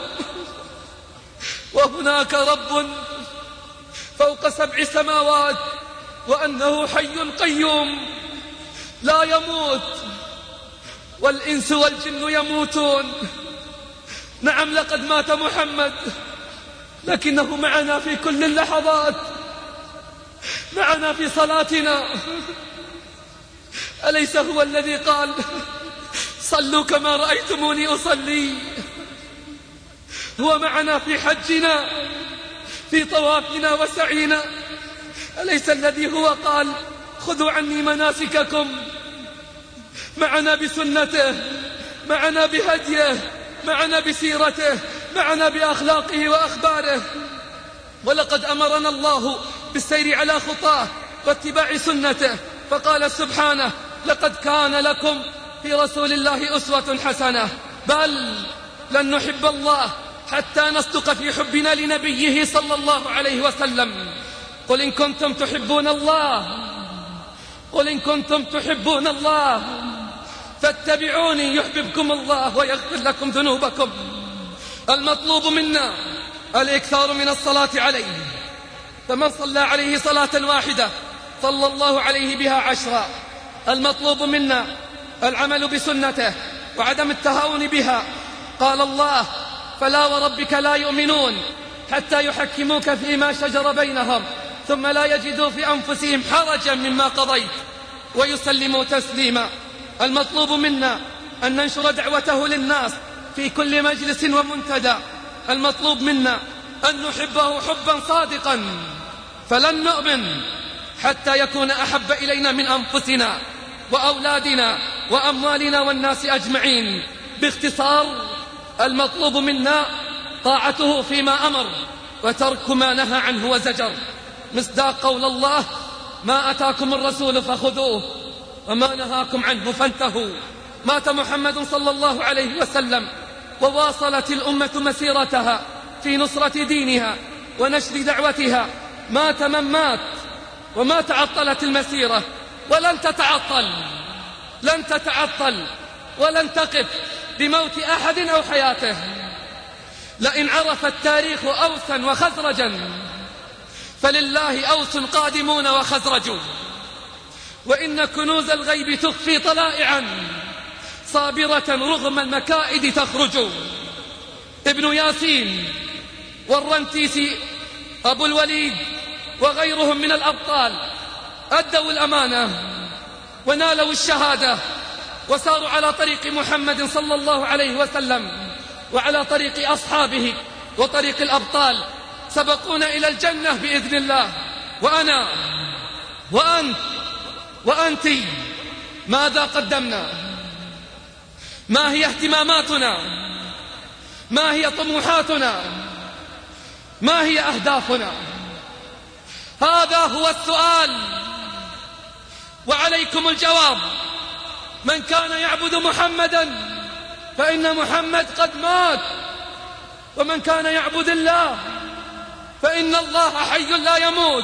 وهناك رب فوق سبع سماوات، وأنه حي قيوم لا يموت، والإنس والجن يموتون. نعم، لقد مات محمد، لكنه معنا في كل اللحظات، معنا في صلاتنا. أليس هو الذي قال: صلوا كما رأيتموني أصلي؟ هو معنا في حجنا، في طوافنا وسعينا. أليس الذي هو قال: خذوا عني مناسككم؟ معنا بسنته، معنا بهديه، معنا بسيرته، معنا بأخلاقه وأخباره. ولقد أمرنا الله بالسير على خطاه واتباع سنته، فقال سبحانه: لقد كان لكم في رسول الله أسوة حسنة، بل لن نحب الله حتى نصدق في حبنا لنبيه صلى الله عليه وسلم. قل إن كنتم تحبون الله قل إن كنتم تحبون الله فاتبعوني يحببكم الله ويغفر لكم ذنوبكم. المطلوب منا الإكثار من الصلاة عليه، فمن صلى عليه صلاة واحدة صلى الله عليه بها عشرا. المطلوب منا العمل بسنته وعدم التهاون بها. قال الله: فلا وربك لا يؤمنون حتى يحكموك فيما شجر بينهم ثم لا يجدوا في أنفسهم حرجا مما قضيت ويسلموا تسليما. المطلوب منا أن ننشر دعوته للناس في كل مجلس ومنتدى. المطلوب منا أن نحبه حبا صادقا، فلن نؤمن حتى يكون أحب إلينا من أنفسنا وأولادنا وأموالنا والناس أجمعين. باختصار، المطلوب منا طاعته فيما أمر وترك ما نهى عنه وزجر، مصداق قول الله: ما أتاكم الرسول فخذوه وما نهاكم عنه فانتهوا. مات محمد صلى الله عليه وسلم، وواصلت الأمة مسيرتها في نصرة دينها ونشر دعوتها. مات من مات وما تعطلت المسيرة ولن تتعطل، لن تتعطل ولن تقف بموت أحد أو حياته. لئن عرف التاريخ أوسا وخزرجا فلله أوس قادمون وخزرج، وإن كنوز الغيب تخفي طلائعا صابرة رغم المكائد تخرج. ابن ياسين والرنتيسي أبو الوليد وغيرهم من الأبطال أدوا الأمانة ونالوا الشهادة وساروا على طريق محمد صلى الله عليه وسلم وعلى طريق أصحابه وطريق الأبطال، سبقونا إلى الجنة بإذن الله. وأنا وأنت وأنت ماذا قدمنا؟ ما هي اهتماماتنا؟ ما هي طموحاتنا؟ ما هي أهدافنا؟ هذا هو السؤال وعليكم الجواب. من كان يعبد محمدا فإن محمد قد مات، ومن كان يعبد الله فإن الله حي لا يموت.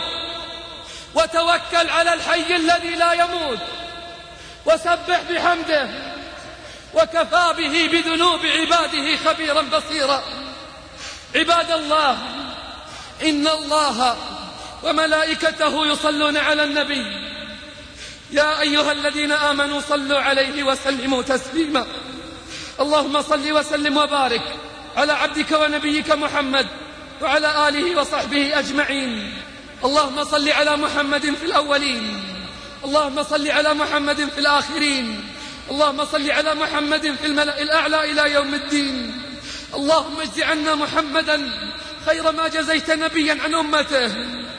وتوكل على الحي الذي لا يموت وسبح بحمده وكفى به بذنوب عباده خبيرا بصيرا. عباد الله، إن الله وملائكته يصلون على النبي، يا أيها الذين آمنوا صلوا عليه وسلموا تسليما. اللهم صل وسلم وبارك على عبدك ونبيك محمد وعلى آله وصحبه أجمعين. اللهم صل على محمد في الأولين، اللهم صل على محمد في الآخرين، اللهم صل على محمد في الملأ الأعلى إلى يوم الدين. اللهم اجز عنا محمدا خير ما جزيت نبيا عن أمته.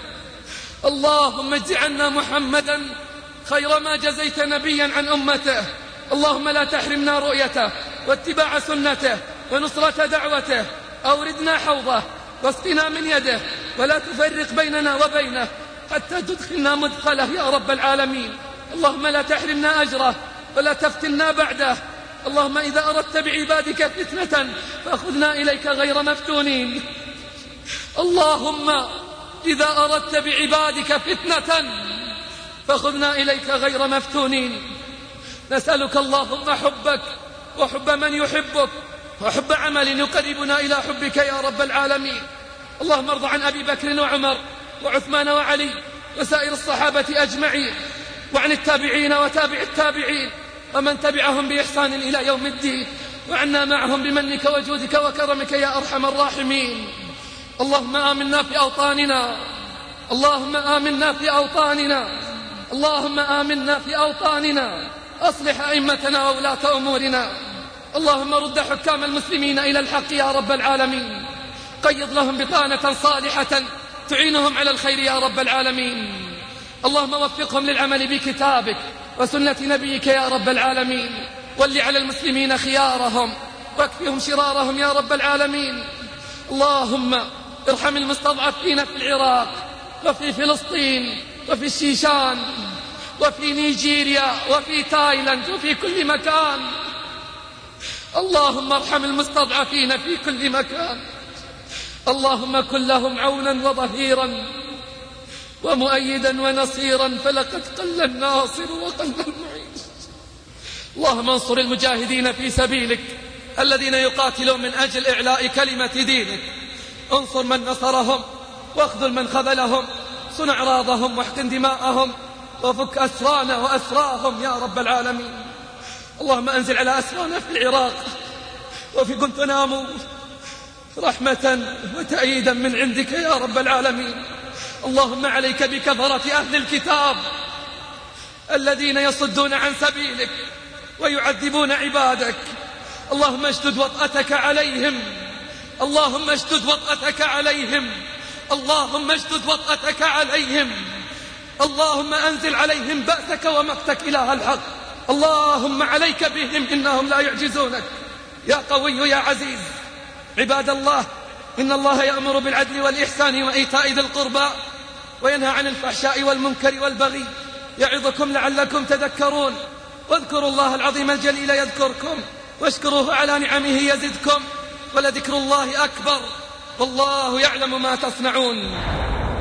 اللهم اجز عنا محمدا خير ما جزيت نبيا عن أمته. اللهم لا تحرمنا رؤيته واتباع سنته ونصرة دعوته. أوردنا حوضه واسقنا من يده ولا تفرق بيننا وبينه حتى تدخلنا مدخله يا رب العالمين. اللهم لا تحرمنا أجره ولا تفتنا بعده. اللهم إذا أردت بعبادك فتنة فأخذنا إليك غير مفتونين. اللهم إذا أردت بعبادك فتنة فأخذنا إليك غير مفتونين. نسألك اللهم حبك وحب من يحبك وحب عمل يقربنا إلى حبك يا رب العالمين. اللهم ارض عن أبي بكر وعمر وعثمان وعلي وسائر الصحابة أجمعين، وعن التابعين وتابع التابعين ومن تبعهم بإحسان إلى يوم الدين، وعنا معهم بمنك وجودك وكرمك يا أرحم الراحمين. اللهم آمنا في أوطاننا، اللهم آمنا في أوطاننا، اللهم آمنا في أوطاننا. أصلح أئمتنا وولاة أمورنا. اللهم رد حكام المسلمين إلى الحق يا رب العالمين. قيض لهم بطانة صالحة تعينهم على الخير يا رب العالمين. اللهم وفقهم للعمل بكتابك وسنة نبيك يا رب العالمين. ول على المسلمين خيارهم واكفهم شرارهم يا رب العالمين. اللهم ارحم المستضعفين في العراق وفي فلسطين وفي الشيشان وفي نيجيريا وفي تايلاند وفي كل مكان. اللهم ارحم المستضعفين في كل مكان. اللهم كن لهم عونا وظهيرا ومؤيدا ونصيرا، فلقد قل الناصر وقل المعين. اللهم انصر المجاهدين في سبيلك الذين يقاتلون من أجل إعلاء كلمة دينك. انصر من نصرهم واخذل من خذلهم. صن أعراضهم واحقن دماءهم وفك أسرانا وأسراهم يا رب العالمين. اللهم أنزل على أسرانا في العراق وفي غوانتنامو رحمة وتأييدا من عندك يا رب العالمين. اللهم عليك بكفرة أهل الكتاب الذين يصدون عن سبيلك ويعذبون عبادك. اللهم اشدد وطأتك عليهم، اللهم اشدد وطأتك عليهم، اللهم اشدد وطأتك عليهم. اللهم أنزل عليهم بأسك ومقتك إله الحق. اللهم عليك بهم إنهم لا يعجزونك يا قوي يا عزيز. عباد الله، إن الله يأمر بالعدل والإحسان وإيتاء ذي القربى وينهى عن الفحشاء والمنكر والبغي يعظكم لعلكم تذكرون. واذكروا الله العظيم الجليل يذكركم واشكروه على نعمه يزدكم ولذكر الله أكبر والله يعلم ما تصنعون.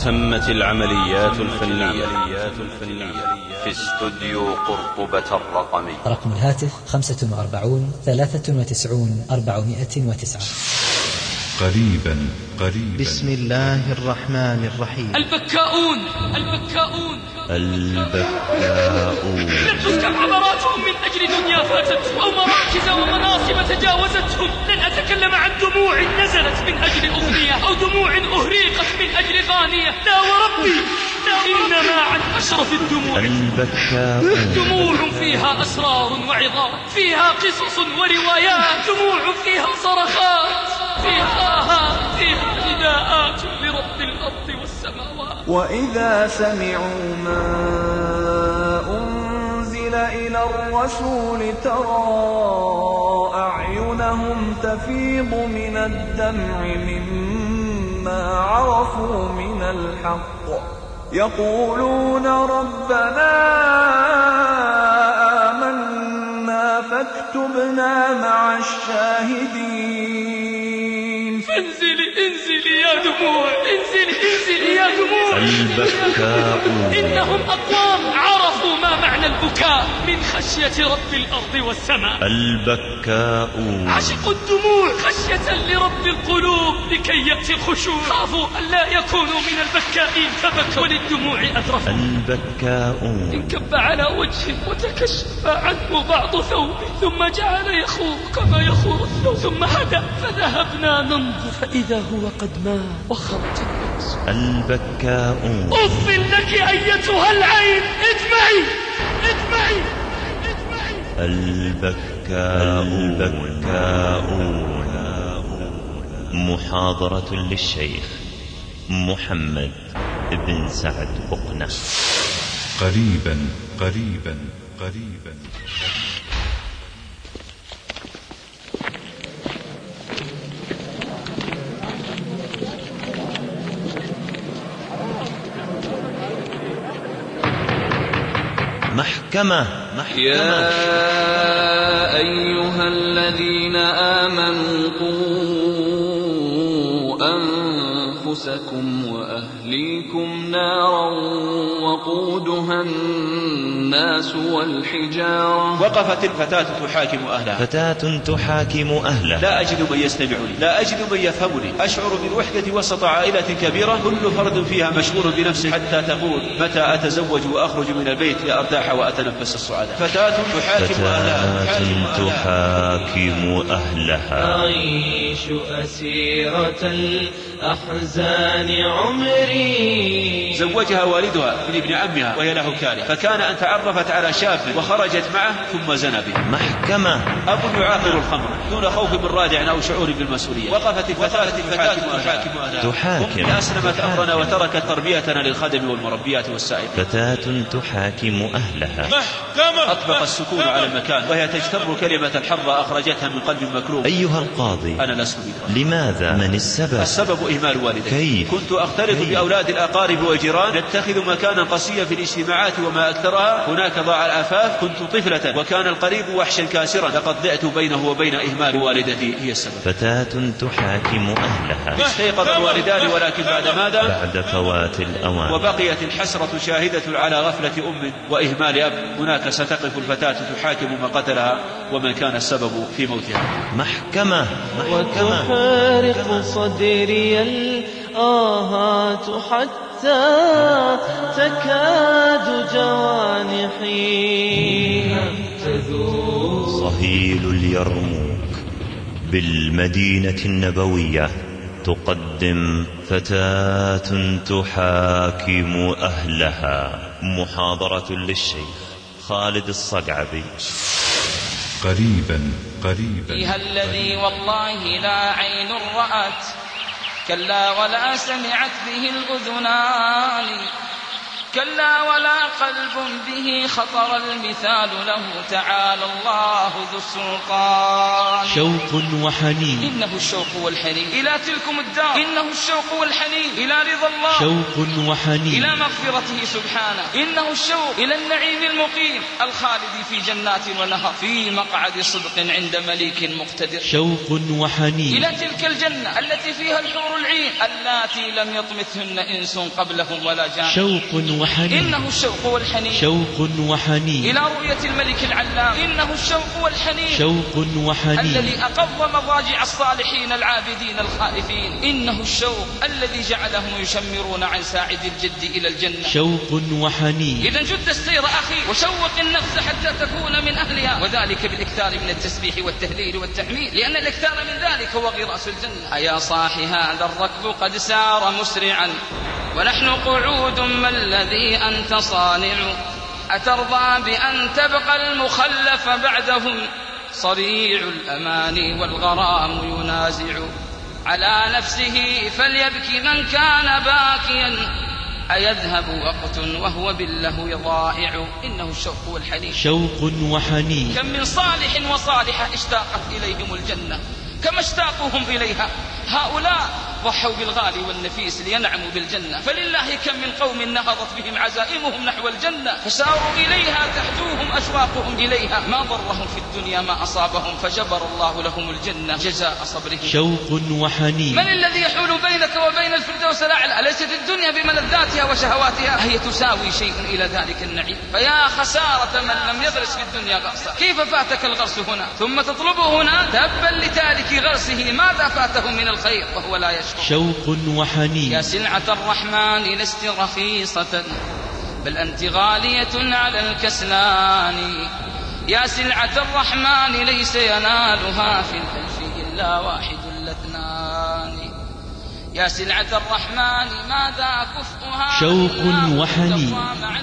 تمت العمليات الفنية في استوديو قرطبة الرقمي. رقم الهاتف خمسة وأربعون ثلاثة وتسعون أربعمائة وتسعة. قريبا قريبا. بسم الله الرحمن الرحيم. البكاؤون البكاؤون البكاؤون لن تسكب عبراتهم من أجل دنيا فاتت أو مراكز ومناصب تجاوزتهم. لن أتكلم عن دموع نزلت من أجل أغنية أو دموع أهريقت من أجل غانية. لا وربي، إنما عن أشرف الدموع. البكاؤون دموع فيها أسرار وعظات، فيها قصص وروايات، دموع فيها صرخات، فيها فيها نداءات لرب الأرض والسماوات. وإذا سمعوا ما أنزل إلى الرسول ترى أعينهم تفيض من الدمع مما عرفوا من الحق يقولون ربنا آمنا فاكتبنا مع الشاهدين. انزلي انزلي يا دموع، انزلي انزلي يا دموع. البكاؤون إنهم أقوام عرفوا ما معنى البكاء من خشية رب الأرض والسماء. البكاؤون عشقوا الدموع خشية لرب القلوب لكي يأتي الخشوع. خافوا أن لا يكونوا من البكائين فبكوا للدموع أذرفوا. البكاؤون انكب على وجهه وتكشف عنه بعض ثوبه ثم جعل يخور كما يخور الثوب ثم هدأ فذهبنا ننظر فإذا هو قد مات وخرج الناس. البكاؤون أف لك أيتها العين، ادمعي ادمعي ادمعي. البكاؤون البكاؤون محاضرة للشيخ محمد بن سعد بقنة. قريبا قريبا قريبا. محكمة محكمة. يا أيها الذين آمنوا قوا أنفسكم وأهليكم نارا وقودها الناس والحجارة. وقفت الفتاة تحاكم أهلها. فتاة تحاكم أهلها. لا أجد من يستمعني، لا أجد من يفهمني، أشعر بالوحدة وسط عائلة كبيرة كل فرد فيها مشغول بنفسه حتى تقول متى أتزوج وأخرج من البيت لأرتاح وأتنفس السعادة. فتاة تحاكم أهلها. فتاة تحاكم أهلها. أعيش أسيرة الأحزان عمري. زوجها والدها من ابن عمها وهي له كاره، فكان أن تعرفت على شاب وخرجت معه ثم زنى به. محكمة. أب يعاقر الخمر دون خوف من رادع أو شعور بالمسؤولية. وقفت الفتاة تحاكم أهلها. تحاكم. أسلمت أمرنا وتركت تربيتنا للخدم والمربيات والسائل. فتاة تحاكم أهلها. محكمة. أطبق السكون على المكان وهي تجتر كلمة الحرة أخرجتها من قلب مكروه. أيها القاضي، أنا لست بدرا. لماذا؟ من السبب؟ السبب إهمال والدي. كيف؟ كنت أختلط كيف؟ بأولاد الأقارب والجيران، نتخذ مكانا قصيا في الاجتماعات وما أكثرها. هناك ضاع العفاف، كنت طفلة وكان القريب وحشا كاسرا، لقد ضعت بينه وبين إهمال والدتي هي السبب. فتاة تحاكم أهلها. استيقظ الوالدان ولكن بعد ماذا؟ بعد فوات الأوان. وبقيت الحسرة شاهدة على غفلة أم وإهمال أب. هناك ستقف الفتاة تحاكم من قتلها ومن كان السبب في موتها. محكمة. محكمة. وتفارق صدري الآهات حتى تكاد جوانحي تذوب. صهيل اليرموك بالمدينة النبوية تقدم فتاة تحاكم أهلها. محاضرة للشيخ خالد الصقعبي. قريبا قريبا. فيها الذي والله لا عين رأت كلا ولا سمعت به الأذنان كلا ولا قلب به خطر المثال له تعالى الله ذو السلطان شوق وحنين إنه الشوق والحنين إلى تلكم الدار إنه الشوق والحنين إلى رضا الله شوق وحنين إلى مغفرته سبحانه إنه الشوق إلى النعيم المقيم الخالد في جنات ونهر في مقعد صدق عند مليك مقتدر شوق وحنين إلى تلك الجنة التي فيها الحور العين اللاتي لم يطمثهن إنس قبلهم ولا جان شوق وحنين إنه الشوق والحنين شوق وحنين إلى رؤية الملك العلام إنه الشوق والحنين شوق وحنين الذي أقض مضاجع الصالحين العابدين الخائفين إنه الشوق الذي جعلهم يشمرون عن ساعد الجد إلى الجنة شوق وحنين إذا جد السير أخي وشوق النفس حتى تكون من أهلها وذلك بالإكثار من التسبيح والتهليل والتحميد لأن الإكثار من ذلك هو غراس الجنة أيا صاحي هذا الركب قد سار مسرعا ونحن قعود ما الذي أنت صانع أترضى بأن تبقى المخلف بعدهم صريع الأماني والغرام ينازع على نفسه فليبكي من كان باكيا أيذهب وقت وهو بالله ضائع إنه الشوق والحنين شوق وحنين كم من صالح وصالحة اشتاقت إليهم الجنة كما اشتاقوهم إليها هؤلاء ضحوا بالغالي والنفيس لينعموا بالجنة فلله كم من قوم نهضت بهم عزائمهم نحو الجنة فساروا إليها تحدوهم أشواقهم إليها ما ضرهم في الدنيا ما أصابهم فجبر الله لهم الجنة جزاء صبرهم شوق وحنين من الذي يحول بينك وبين الفردوس الأعلى أليست الدنيا بملذاتها وشهواتها هي تساوي شيء إلى ذلك النعيم فيا خسارة من لم يغرس في الدنيا غرسا كيف فاتك الغرس هنا ثم تطلبه هنا تبا لتارك غرسه ماذا فاته من الخير وهو لا يشكر شوق وحنين يا سلعة الرحمن لست رخيصة بل أنت غالية على الكسلان يا سلعة الرحمن ليس ينالها في الألف إلا واحد الاثنان يا سلعة الرحمن ماذا كفؤها شوق وحنين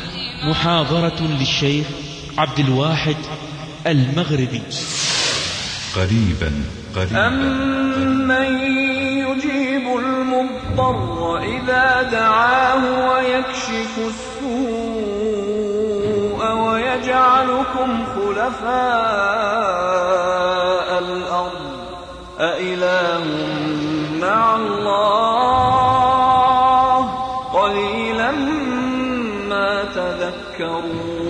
محاضرة للشيخ عبد الواحد المغربي قريبا قريبا أمن يجيب المضطر إذا دعاه ويكشف السوء ويجعلكم خلفاء الأرض أإله مع الله قليلا ما تذكرون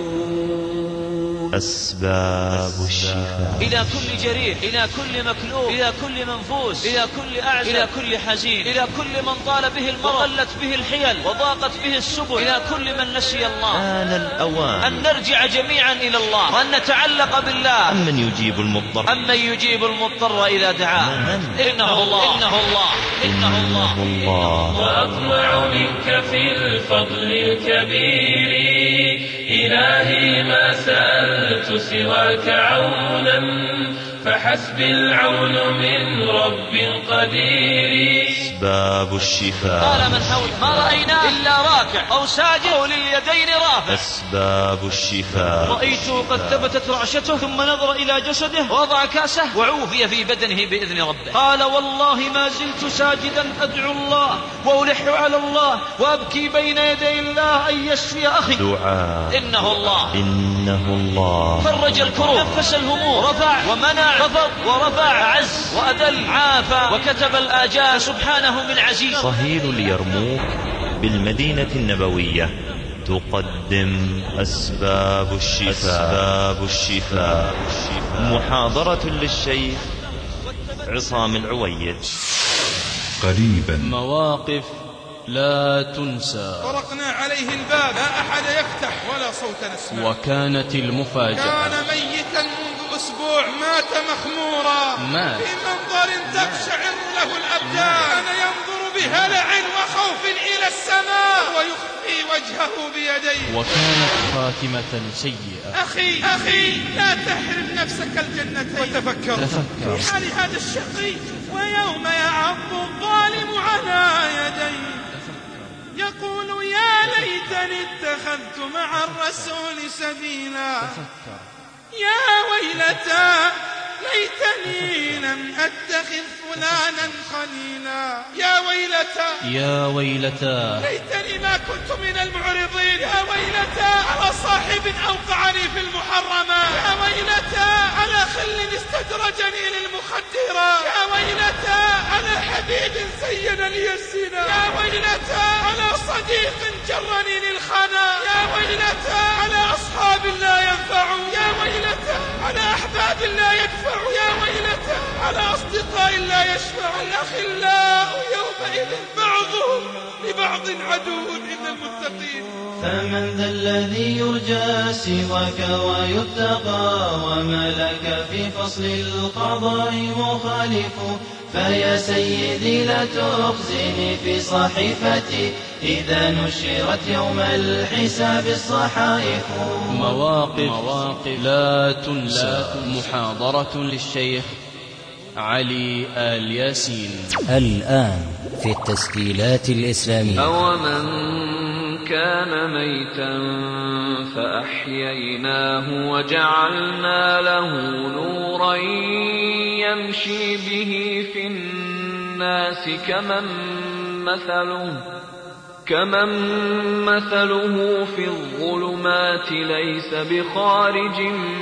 أسباب الشفاء إلى كل جريح إلى كل مكلوب إلى كل منفوس إلى كل أعزل إلى كل حزين إلى كل من طال به المرض وقلت به الحيل وضاقت به السبل إلى كل من نسي الله آن الأوان أن نرجع جميعا إلى الله وأن نتعلق بالله أمن يجيب المضطر أمن يجيب المضطر إذا دعاه إنه الله إنه الله إنه الله, إنه الله. وأطمع منك في الفضل الكبير إلهي ما سألت سواك عونا فحسبي العون من رب قدير. أسباب الشفاء. قال من حول ما رأينا إلا راكع أو ساجد أو لليدين رافع. أسباب الشفاء. رأيته قد ثبتت رعشته ثم نظر إلى جسده ووضع كاسه وعوفي في بدنه بإذن ربه. قال والله ما زلت ساجدا أدعو الله وألح على الله وأبكي بين يدي الله أن يشفي أخي. دعاء. إنه الله إنه الله. فرج الكروب نفس الهموم رفع ومنع خفض ورفع عز وأذل عافى وكتب الآجال سبحانه من عزيز. صهيل اليرموك بالمدينة النبوية تقدم أسباب الشفاء. أسباب الشفاء. محاضرة للشيخ عصام العويد. قريبا. مواقف لا تنسى. طرقنا عليه الباب لا أحد يفتح ولا صوت نسمع. وكانت المفاجأة كان ميتا منذ أسبوع مات مخمورا مات في منظر تقشعر له الأبدان. كان ينظر بهلع وخوف إلى السماء ويخفي وجهه بيديه. وكانت خاتمة سيئة. أخي أخي لا تحرم نفسك الجنتين وتفكر تفكر في حال هذا الشقي ويوم يعض الظالم على يديه يقول يا ليتني اتخذت مع الرسول سبيلا. يا ويلتى ليتني لم أتخذ فلانا خليلا. يا ويلتى يا ويلتى ليتني ما كنت من المعرضين. يا ويلتى على صاحب أوقعني في المحرمات. يا ويلتى على خل استدرجني للمخدرات. يا ويلتى على حبيب زين لي الزنا. يا ويلتى على صديق جرني للخنا. يا ويلتى على أصحاب لا ينفعون. يا ويلتى على أحباب لا يدفعون. يا ويلتى على أصدقاء لا يشفعون. الأخلاء يومئذ بعضهم لبعض عدو إلا المتقين. فمن ذا الذي يرجى سواك ويتقى وما لك في فصل القضاء مخالف. فيا سيدي لا تخزني في صحيفتي إذا نشرت يوم الحساب الصحائف. مواقف, مواقف لا تنسى. محاضرة للشيخ علي آل ياسين. الآن في التسجيلات الإسلامية. أومن كان ميتا فأحييناه وجعلنا له نورا يمشي به في الناس كمن مثله كمن مثله في الظلمات ليس بخارج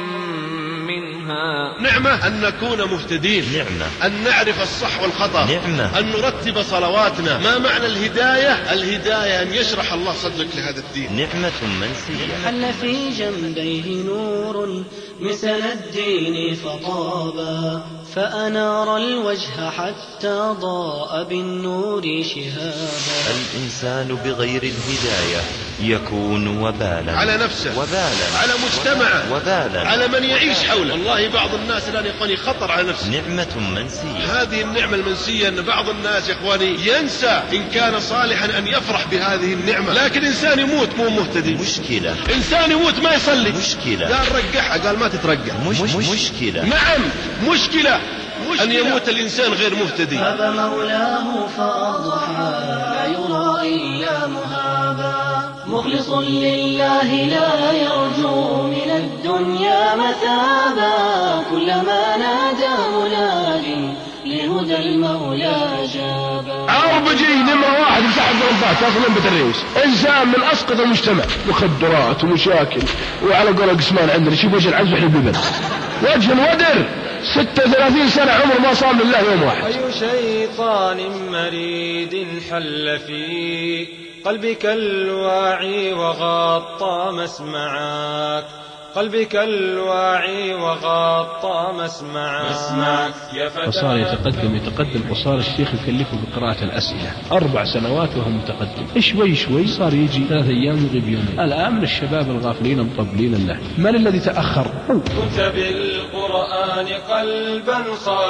منها. نعمة أن نكون مهتدين، نعمة أن نعرف الصح والخطأ، نعمة أن نرتب صلواتنا. ما معنى الهداية؟ الهداية أن يشرح الله صدرك لهذا الدين. نعمة منسية. حل في جنبيه نور مثل الدين فطابا فأنار الوجه حتى ضاء بالنور شهابا. الإنسان بغير الهداية يكون وبالا على نفسه، وبالا على مجتمعه، وبالا على من يعيش حوله. والله بعض الناس الآن يا إخواني خطر على نفسه. نعمة منسية. هذه النعمة المنسية أن بعض الناس يا إخواني ينسى إن كان صالحا أن يفرح بهذه النعمة. لكن إنسان يموت مو مهتدي، مشكلة. إنسان يموت ما يصلي، مشكلة. قال رجعها، قال ما تترجع، مش مش مشكلة. نعم مشكلة. مشكلة أن يموت الإنسان غير مهتدي. هب مولاه فأضحى لا يرى إلا مهابا مخلص لله لا يرجو من الدنيا مثابا. كلما نادى مناد لهدى المولى جابا. عربجي نمرة واحد مساحة الغرفات تاخذ لمبة الرئيس. إنسان من أسقط المجتمع، مخدرات ومشاكل، وعلى قول قسمان عندنا شوف وجه العز وحلب ببن وجه الودر. ستة وثلاثين سنة عمر ما صام لله يوم واحد. أي شيطان مريد حل في قلبك الواعي وغطى مسمعك. قلبك الواعي وغطى مسمعك. فصار يتقدم يتقدم وصار الشيخ يكلفه بقراءة الأسئلة أربع سنوات وهو متقدم. شوي شوي صار يجي ثلاث أيام يغيب يومين. الآن من الشباب الغافلين مطبلين الله. من الذي تأخر؟ كنت بالقرآن قلبا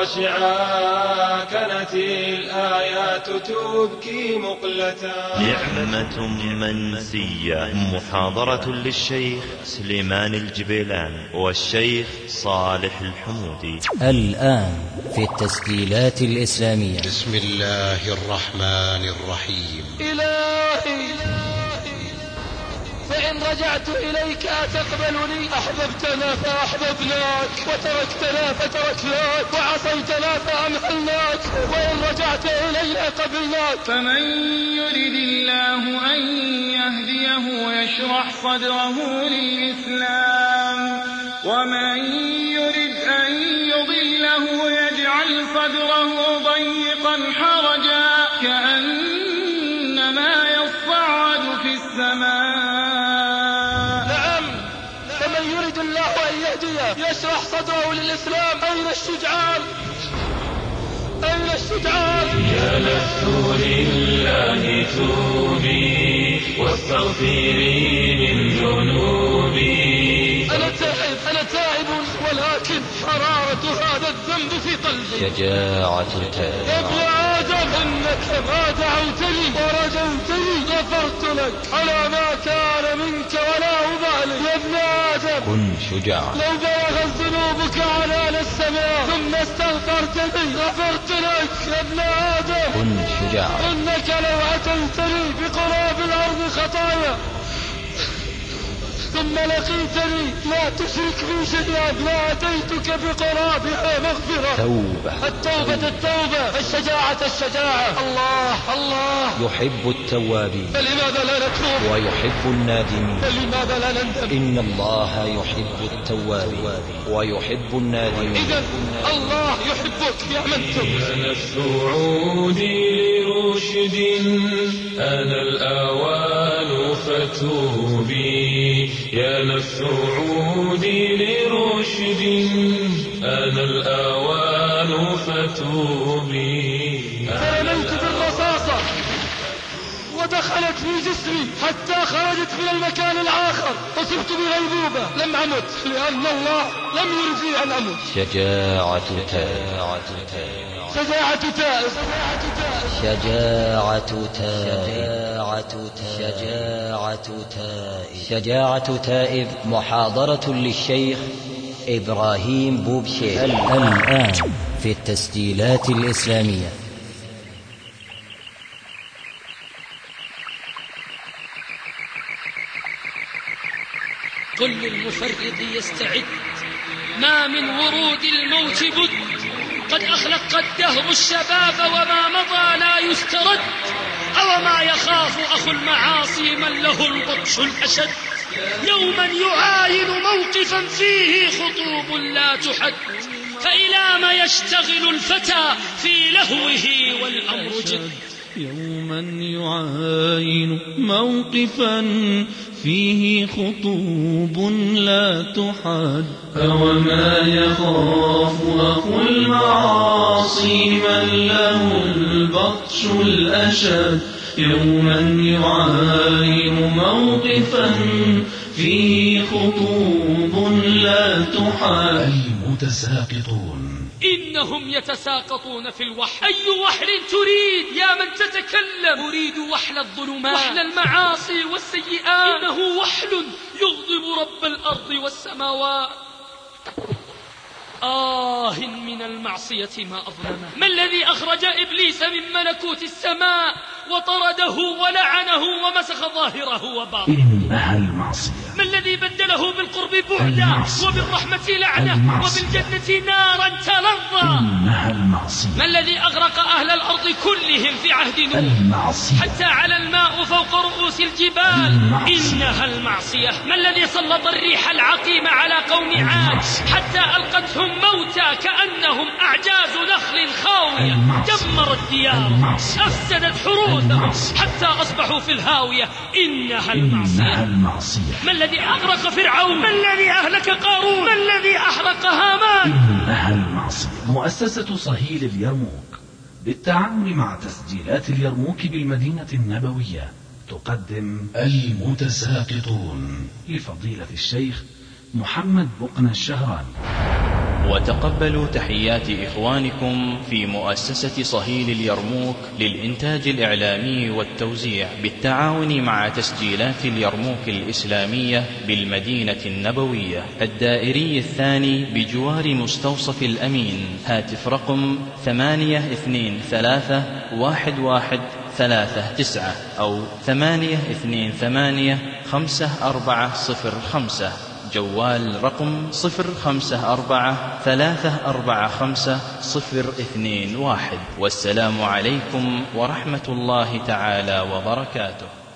خاشعا كانت الآيات تبكي مقلتا. نعمة منسية. محاضرة للشيخ سليمان الجبيلان والشيخ صالح الحمودي. الآن في التسجيلات الإسلامية. بسم الله الرحمن الرحيم. إلهي فإن رجعت إليك أتقبلني؟ أحببتنا فأحببناك، وتركتنا فتركناك، وعصيتنا فأمهلناك، وإن رجعت إلينا قبلناك. فمن يرد الله أن يهديه يشرح صدره للإسلام، ومن يرد أن يضله يجعل صدره ضيقا حرجا كأنما يصعد في السماء. يشرح صدره للإسلام. أين الشجعان؟ أين الشجعان؟ يا نفس لله توبي واستغفري من ذنوبي. أنا تائب أنا تائب ولكن حرارة هذا الذنب في قلبي. شجاعة التائب. يا ابن آدم إنك ما دعوتني ورجوتني غفرت لك على ما كان منك ولا أبالي. يا ابن آدم كن شجاعا. لو بلغت ذنوبك عنان السماء ثم استغفرتني غفرت لك. يا ابن آدم كن شجاعا. إنك لو أتيتني بقراب الأرض خطايا ثم لقيتني لا تشرك بي شيئا لا أتيتك بقرابها مغفرة. التوبة التوبة التوبة، الشجاعة الشجاعة. الله الله يحب التوابين، فلماذا لا نتوب؟ ويحب النادمين، فلماذا لا نندم؟ إن الله يحب التوابين ويحب النادمين. إذن الله يحبك يا من تب. أنا السعودي لرشد، أنا الأوان فتوبي، يا نفس عودي لرشد، أنا الأوان فتوبي. فرميت بالرصاصة ودخلت في جسمي حتى خرجت من المكان الآخر، أصبت بغيبوبة، لم أمت لأن الله لم يرجي أن أمت. شجاعة تائب، شجاعة تائب، شجاعة تائب، شجاعة تائب، شجاعة تائب. محاضرة للشيخ إبراهيم بوبشير الآن في التسجيلات الإسلامية. قل للمفرط يستعد، ما من ورود الموت بد، قد أخلق الدهر الشباب وما مضى لا يسترد. أو ما يخاف أخو المعاصي من له البطش الأشد، يوما يعاين موقفا فيه خطوب لا تحد، فإلى ما يشتغل الفتى في لهوه والأمر جد. يوما يعاين موقفا فيه خطوب لا تحد، أوما يخاف أخو المعاصي من له البطش الأشد، يوما يعاين موقفا فيه خطوب لا تحد. المتساقطون إنهم يتساقطون في الوحل. أي وحل تريد يا من تتكلم؟ أريد وحل الظلمات، وحل المعاصي والسيئات. إنه وحل يغضب رب الأرض والسماوات. آه من المعصية ما أظلمه. ما الذي أخرج إبليس من ملكوت السماء وطرده ولعنه ومسخ ظاهره وباطنه؟ إنها المعصية. ما الذي بدله بالقرب بعدا وبالرحمة لعنة وبالجنة نارا تلظى؟ إنها المعصية. ما الذي أغرق أهل الأرض كلهم في عهد نوح المعصية. حتى على الماء فوق رؤوس الجبال؟ المعصية. إنها المعصية. ما الذي سلط الريح العقيم على قوم عاد حتى ألقتهم موتى كأنهم أعجاز نخل خاوية؟ دمرت ديارهم، أفسدت حروثهم حتى أصبحوا في الهاوية. إنها المعصية. إنها المعصية. ما الذي أغرق فرعون؟ ما الذي أهلك قارون؟ ما الذي أحرق هامان؟ إنها المعصية. مؤسسة صهيل اليرموك بالتعاون مع تسجيلات اليرموك بالمدينة النبوية تقدم المتساقطون لفضيلة الشيخ محمد بقنا الشهراني. وتقبلوا تحيات إخوانكم في مؤسسة صهيل اليرموك للإنتاج الإعلامي والتوزيع بالتعاون مع تسجيلات اليرموك الإسلامية بالمدينة النبوية الدائري الثاني بجوار مستوصف الأمين. هاتف رقم ثمانية اثنين ثلاثة واحد واحد ثلاثة تسعة أو ثمانية اثنين ثمانية خمسة أربعة صفر خمسة. جوال رقم صفر خمسة أربعة ثلاثة أربعة خمسة صفر اثنين واحد. والسلام عليكم ورحمة الله تعالى وبركاته.